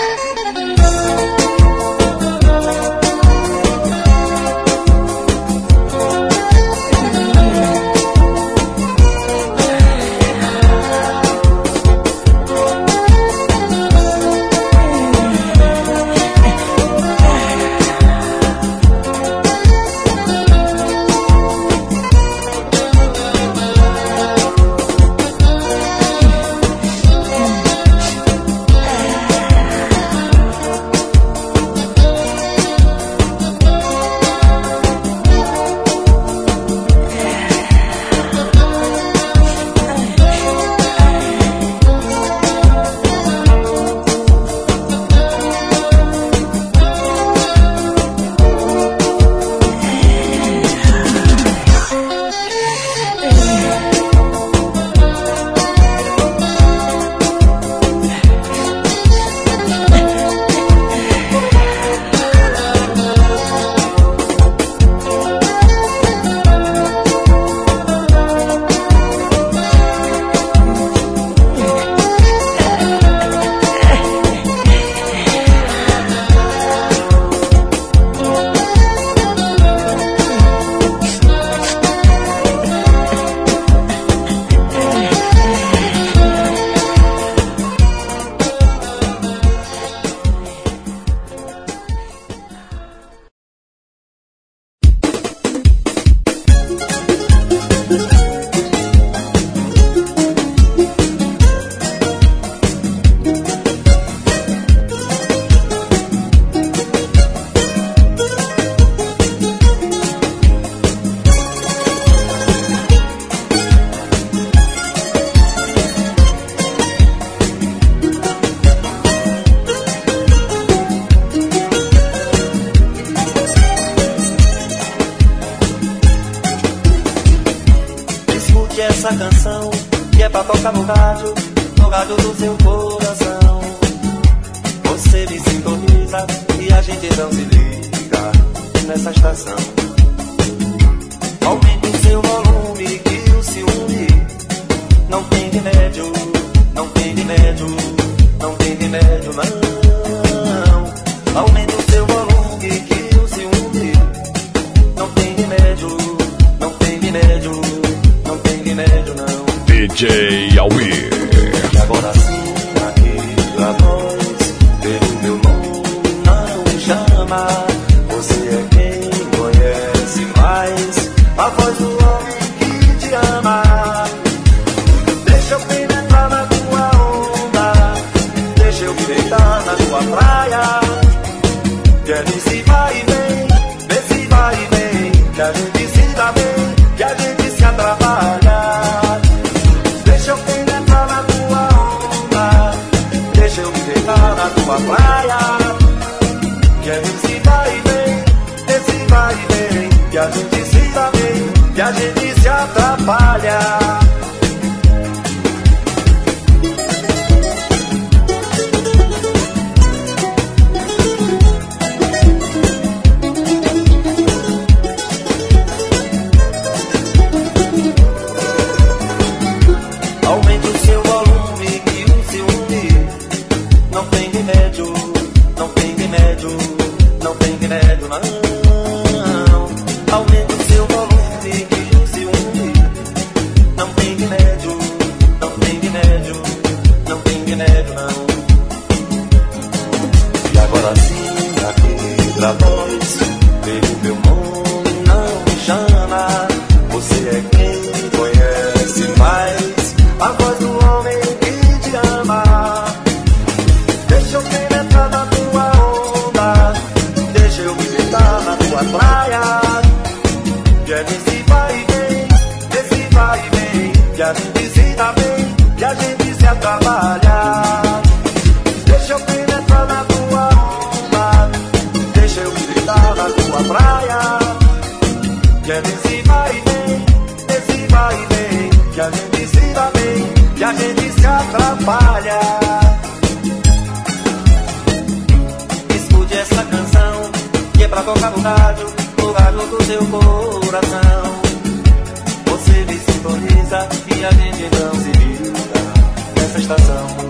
Essa canção que é pra tocar no rádio, no rádio do seu coração. Você me sintoniza e a gente não se liga nessa estação. Aumente o seu volume que o ciúme não tem remédio, não tem remédio, não tem remédio não. Aumente o seu volume que o ciúme não tem remédio, não tem remédio, não tem remédio não. D J Almir. E agora sim, aqui pra nós, pelo meu nome não me chama. Você é quem conhece mais a voz do homem que te ama. Deixa eu penetrar na tua onda, deixa eu me deitar na tua praia. Quer se vai e vem, vê se vai e vem, que a gente se dá bem, que a gente se atrapalha. Deixa eu penetrar na tua onda, deixa eu me deitar na tua praia. Quer se vai e vem, vê se vai e vem, que a gente se dá bem, que a gente se atrapalha. Aumente o seu volume que o ciúme não tem remédio, não tem remédio, não tem remédio não. Aumente o seu volume que o ciúme não tem remédio, não tem remédio, não tem remédio não. E agora sim, aqui pra nós, pelo meu nome não me chama. Você é quem conhece mais a voz do homem que te ama. Deixa eu penetrar na tua onda, deixa eu me deitar na tua praia. Que a gente vai e vem, esse vai e vem, que a gente se dá bem, que a gente se atrapalha. Deixa eu penetrar na tua onda, deixa eu me deitar na tua praia. Que a gente vai e vem, esse vai e vem, que a gente se dá bem, que a gente se atrapalha. Escute essa canção que é pra tocar no rádio, no rádio do seu coração. Você me sintoniza e a gente não se liga nessa estação.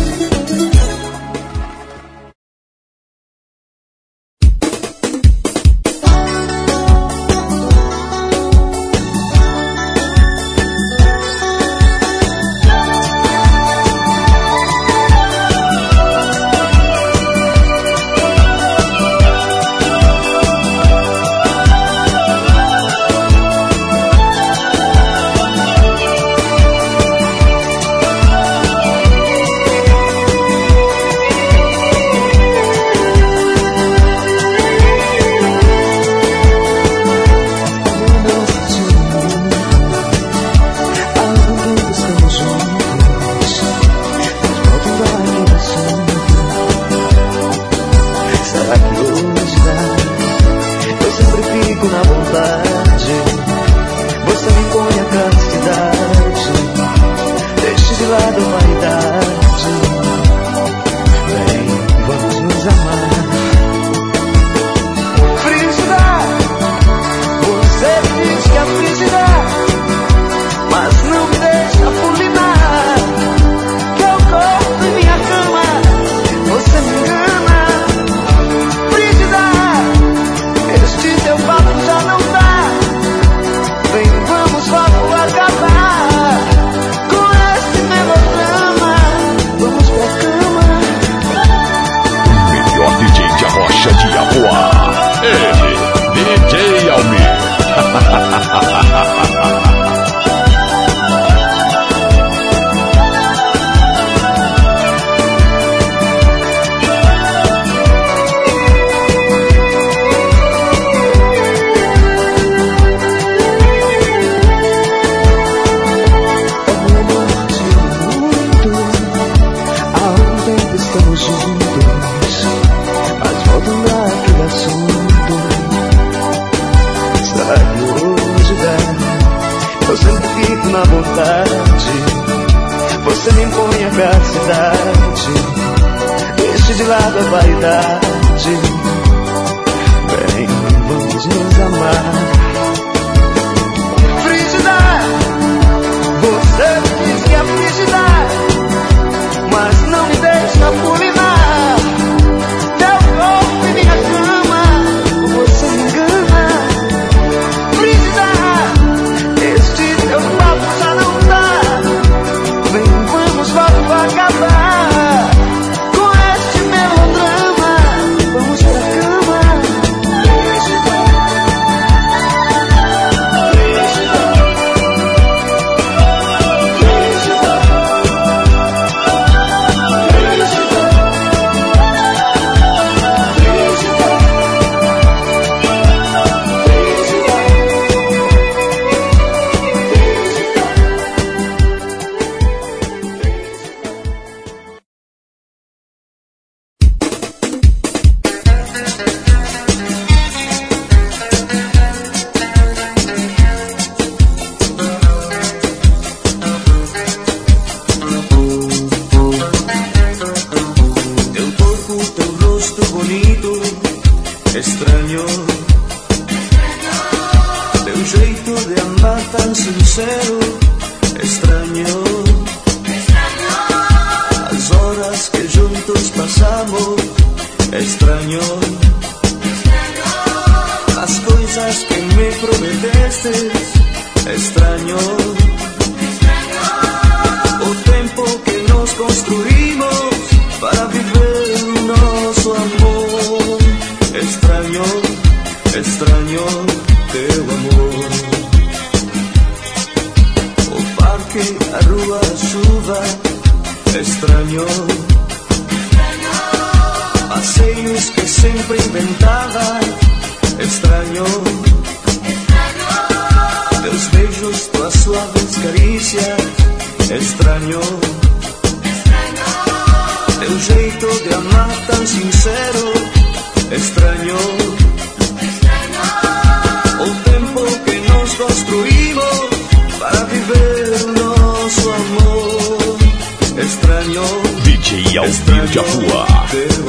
D J Almir de Afuá,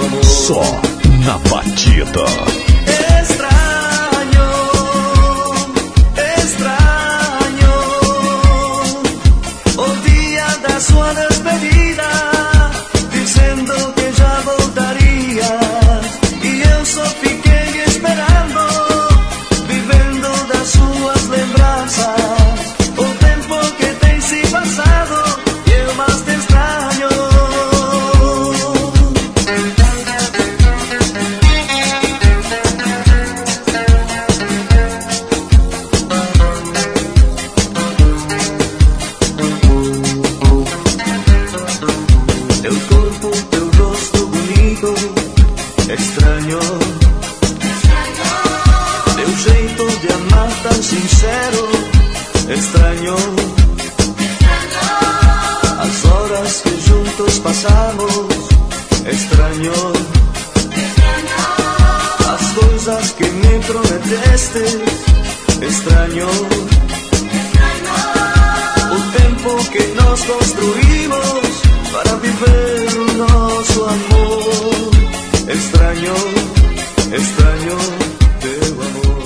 só na batida. Extraño, extraño o día da sua despedida. pasa, o tempo que tem se passado, eu mais te extraño. Teu corpo, teu rosto bonito, extraño. Teu jeito de amar tão sincero, extraño. As horas que juntos passamos, extraño. As coisas que me prometeste, extraño. O tempo que nós construímos para viver o nosso amor, extraño, extraño teu amor.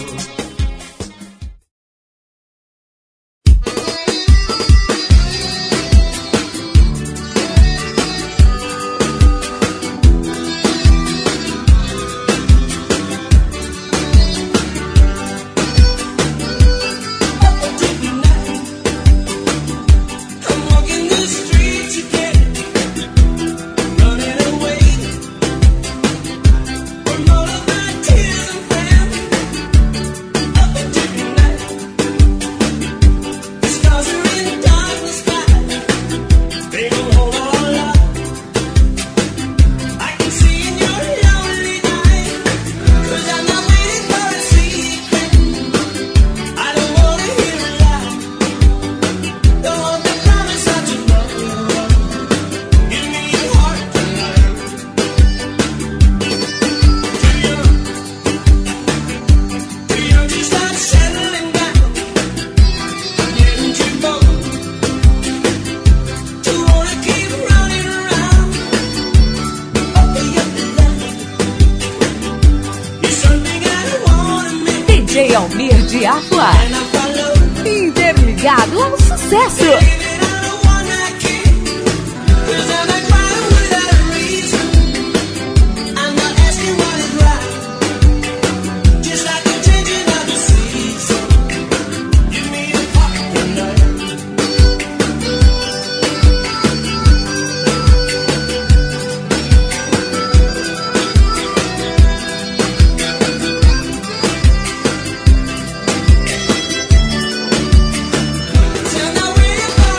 D J Almir de Aqua. Interligado ao sucesso. Now we're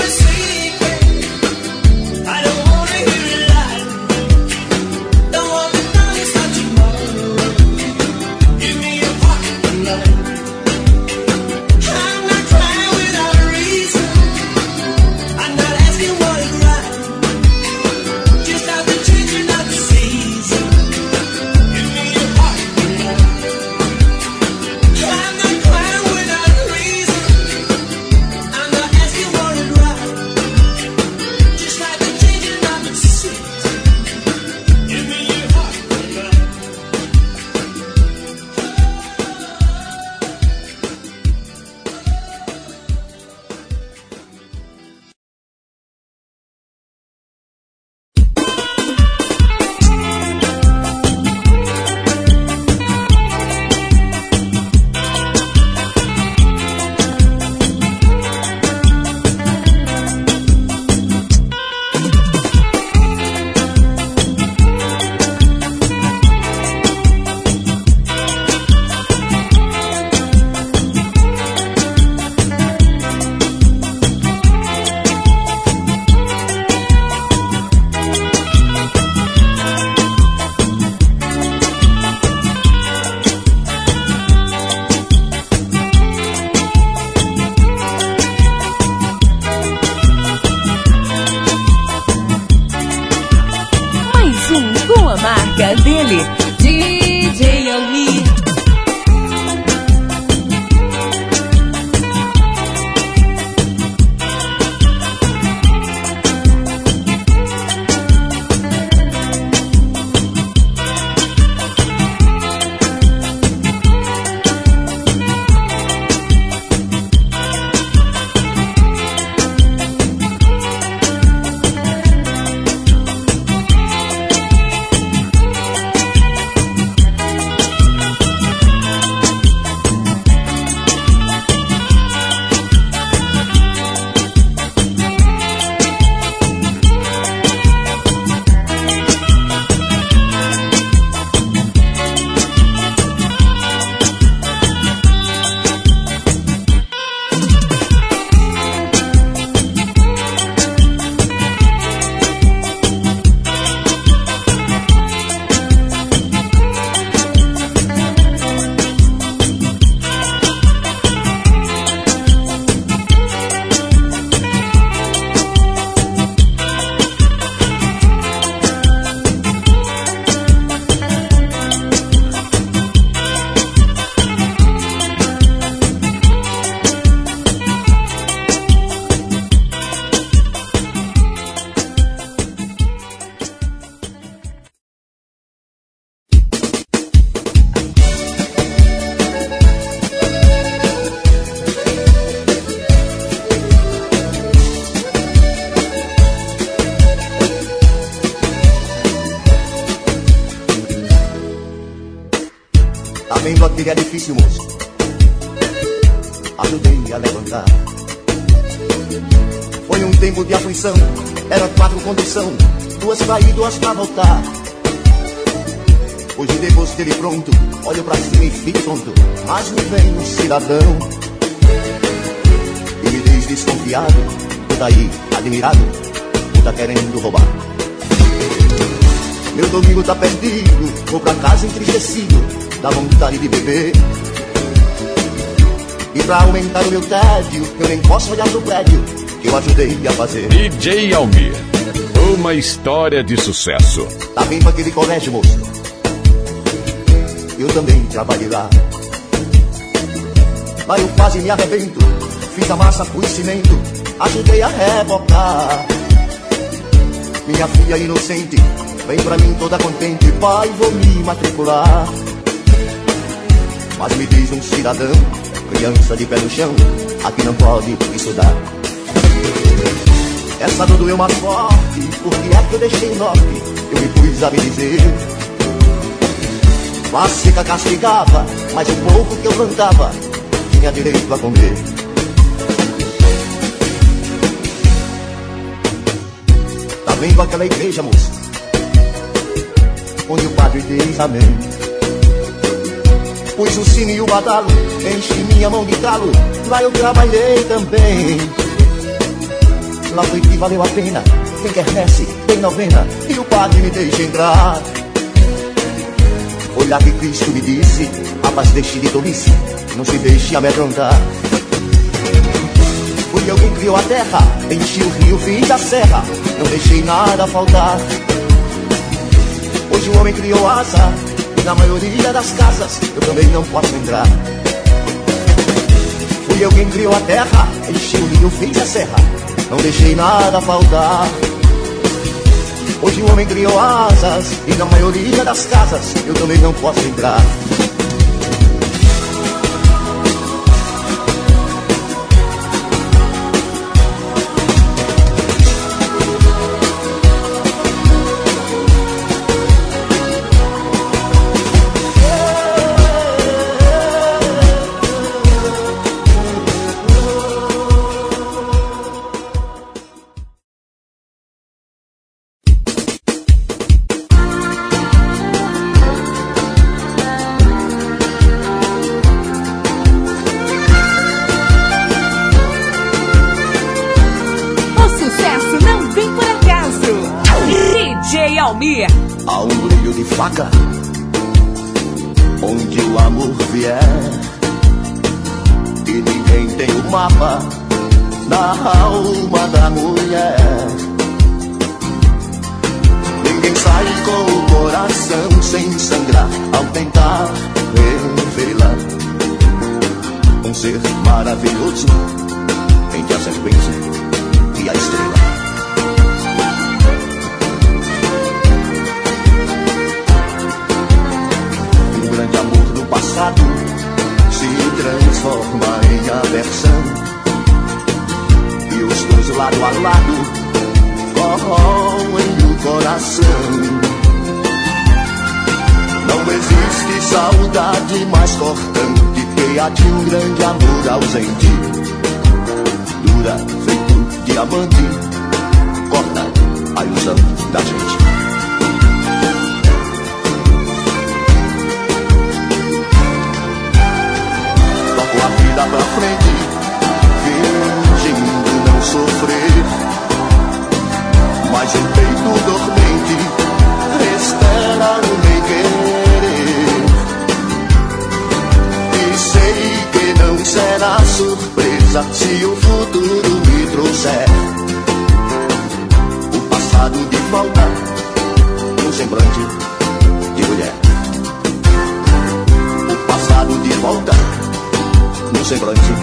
vida é difícil, moço. Ajudei a levantar. Foi um tempo de aflição. Era quatro condução, duas pra ir, duas pra voltar. Hoje depois dele pronto, olho pra cima e fico tonto. Mas me vem um cidadão e me diz desconfiado: tu tá aí, admirado, tu tá querendo roubar. Meu domingo tá perdido, vou pra casa entristecido, dá vontade de beber. E pra aumentar o meu tédio, eu nem posso olhar pro prédio que eu ajudei a fazer. D J Almir, uma história de sucesso. Tá vindo aquele colégio, moço, eu também trabalhei lá. Lá eu quase me arrebento, fiz a massa, pus cimento, ajudei a rebocar. Minha filha inocente vem pra mim toda contente: pai, vou me matricular. Mas me diz um cidadão, criança de pé no chão, aqui não pode estudar. Essa dor doeu mais forte, porque é que eu deixei o norte, eu me pus a me dizer. A seca castigava, mas o pouco que eu plantava tinha direito a comer. Tá vendo aquela igreja, moço, onde o padre diz amém? Pus o sino e o badalo, enchi minha mão de calo, lá eu trabalhei também. Lá foi que valeu a pena, tem quermesse, tem novena, e o padre me deixa entrar. Olhar que Cristo me disse: rapaz, deixe de tolice, não se deixe amedrontar. Foi eu quem criou a terra, enchi o rio, fiz a serra, não deixei nada faltar. Hoje o homem criou asa, e na maioria das casas eu também não posso entrar. Fui eu quem criou a terra, enchi o rio, fiz a serra, não deixei nada faltar. Hoje o homem criou asas, e na maioria das casas eu também não posso entrar. Há um brilho de faca onde o amor vier, e ninguém tem o mapa da alma da mulher. Ninguém sai com o coração sem sangrar ao tentar revelar um ser maravilhoso entre a serpente e a estrela. Passado se transforma em aversão, e os dois lado a lado corroem o coração. Não existe saudade mais cortante que a de um grande amor ausente. Dura feito diamante, corta a ilusão da gente. A vida pra frente, fingindo não sofrer, mas o peito dormente espera o meu querer. E sei que não será surpresa se o futuro me trouxer o passado de volta num semblante de mulher. O passado de volta num semblante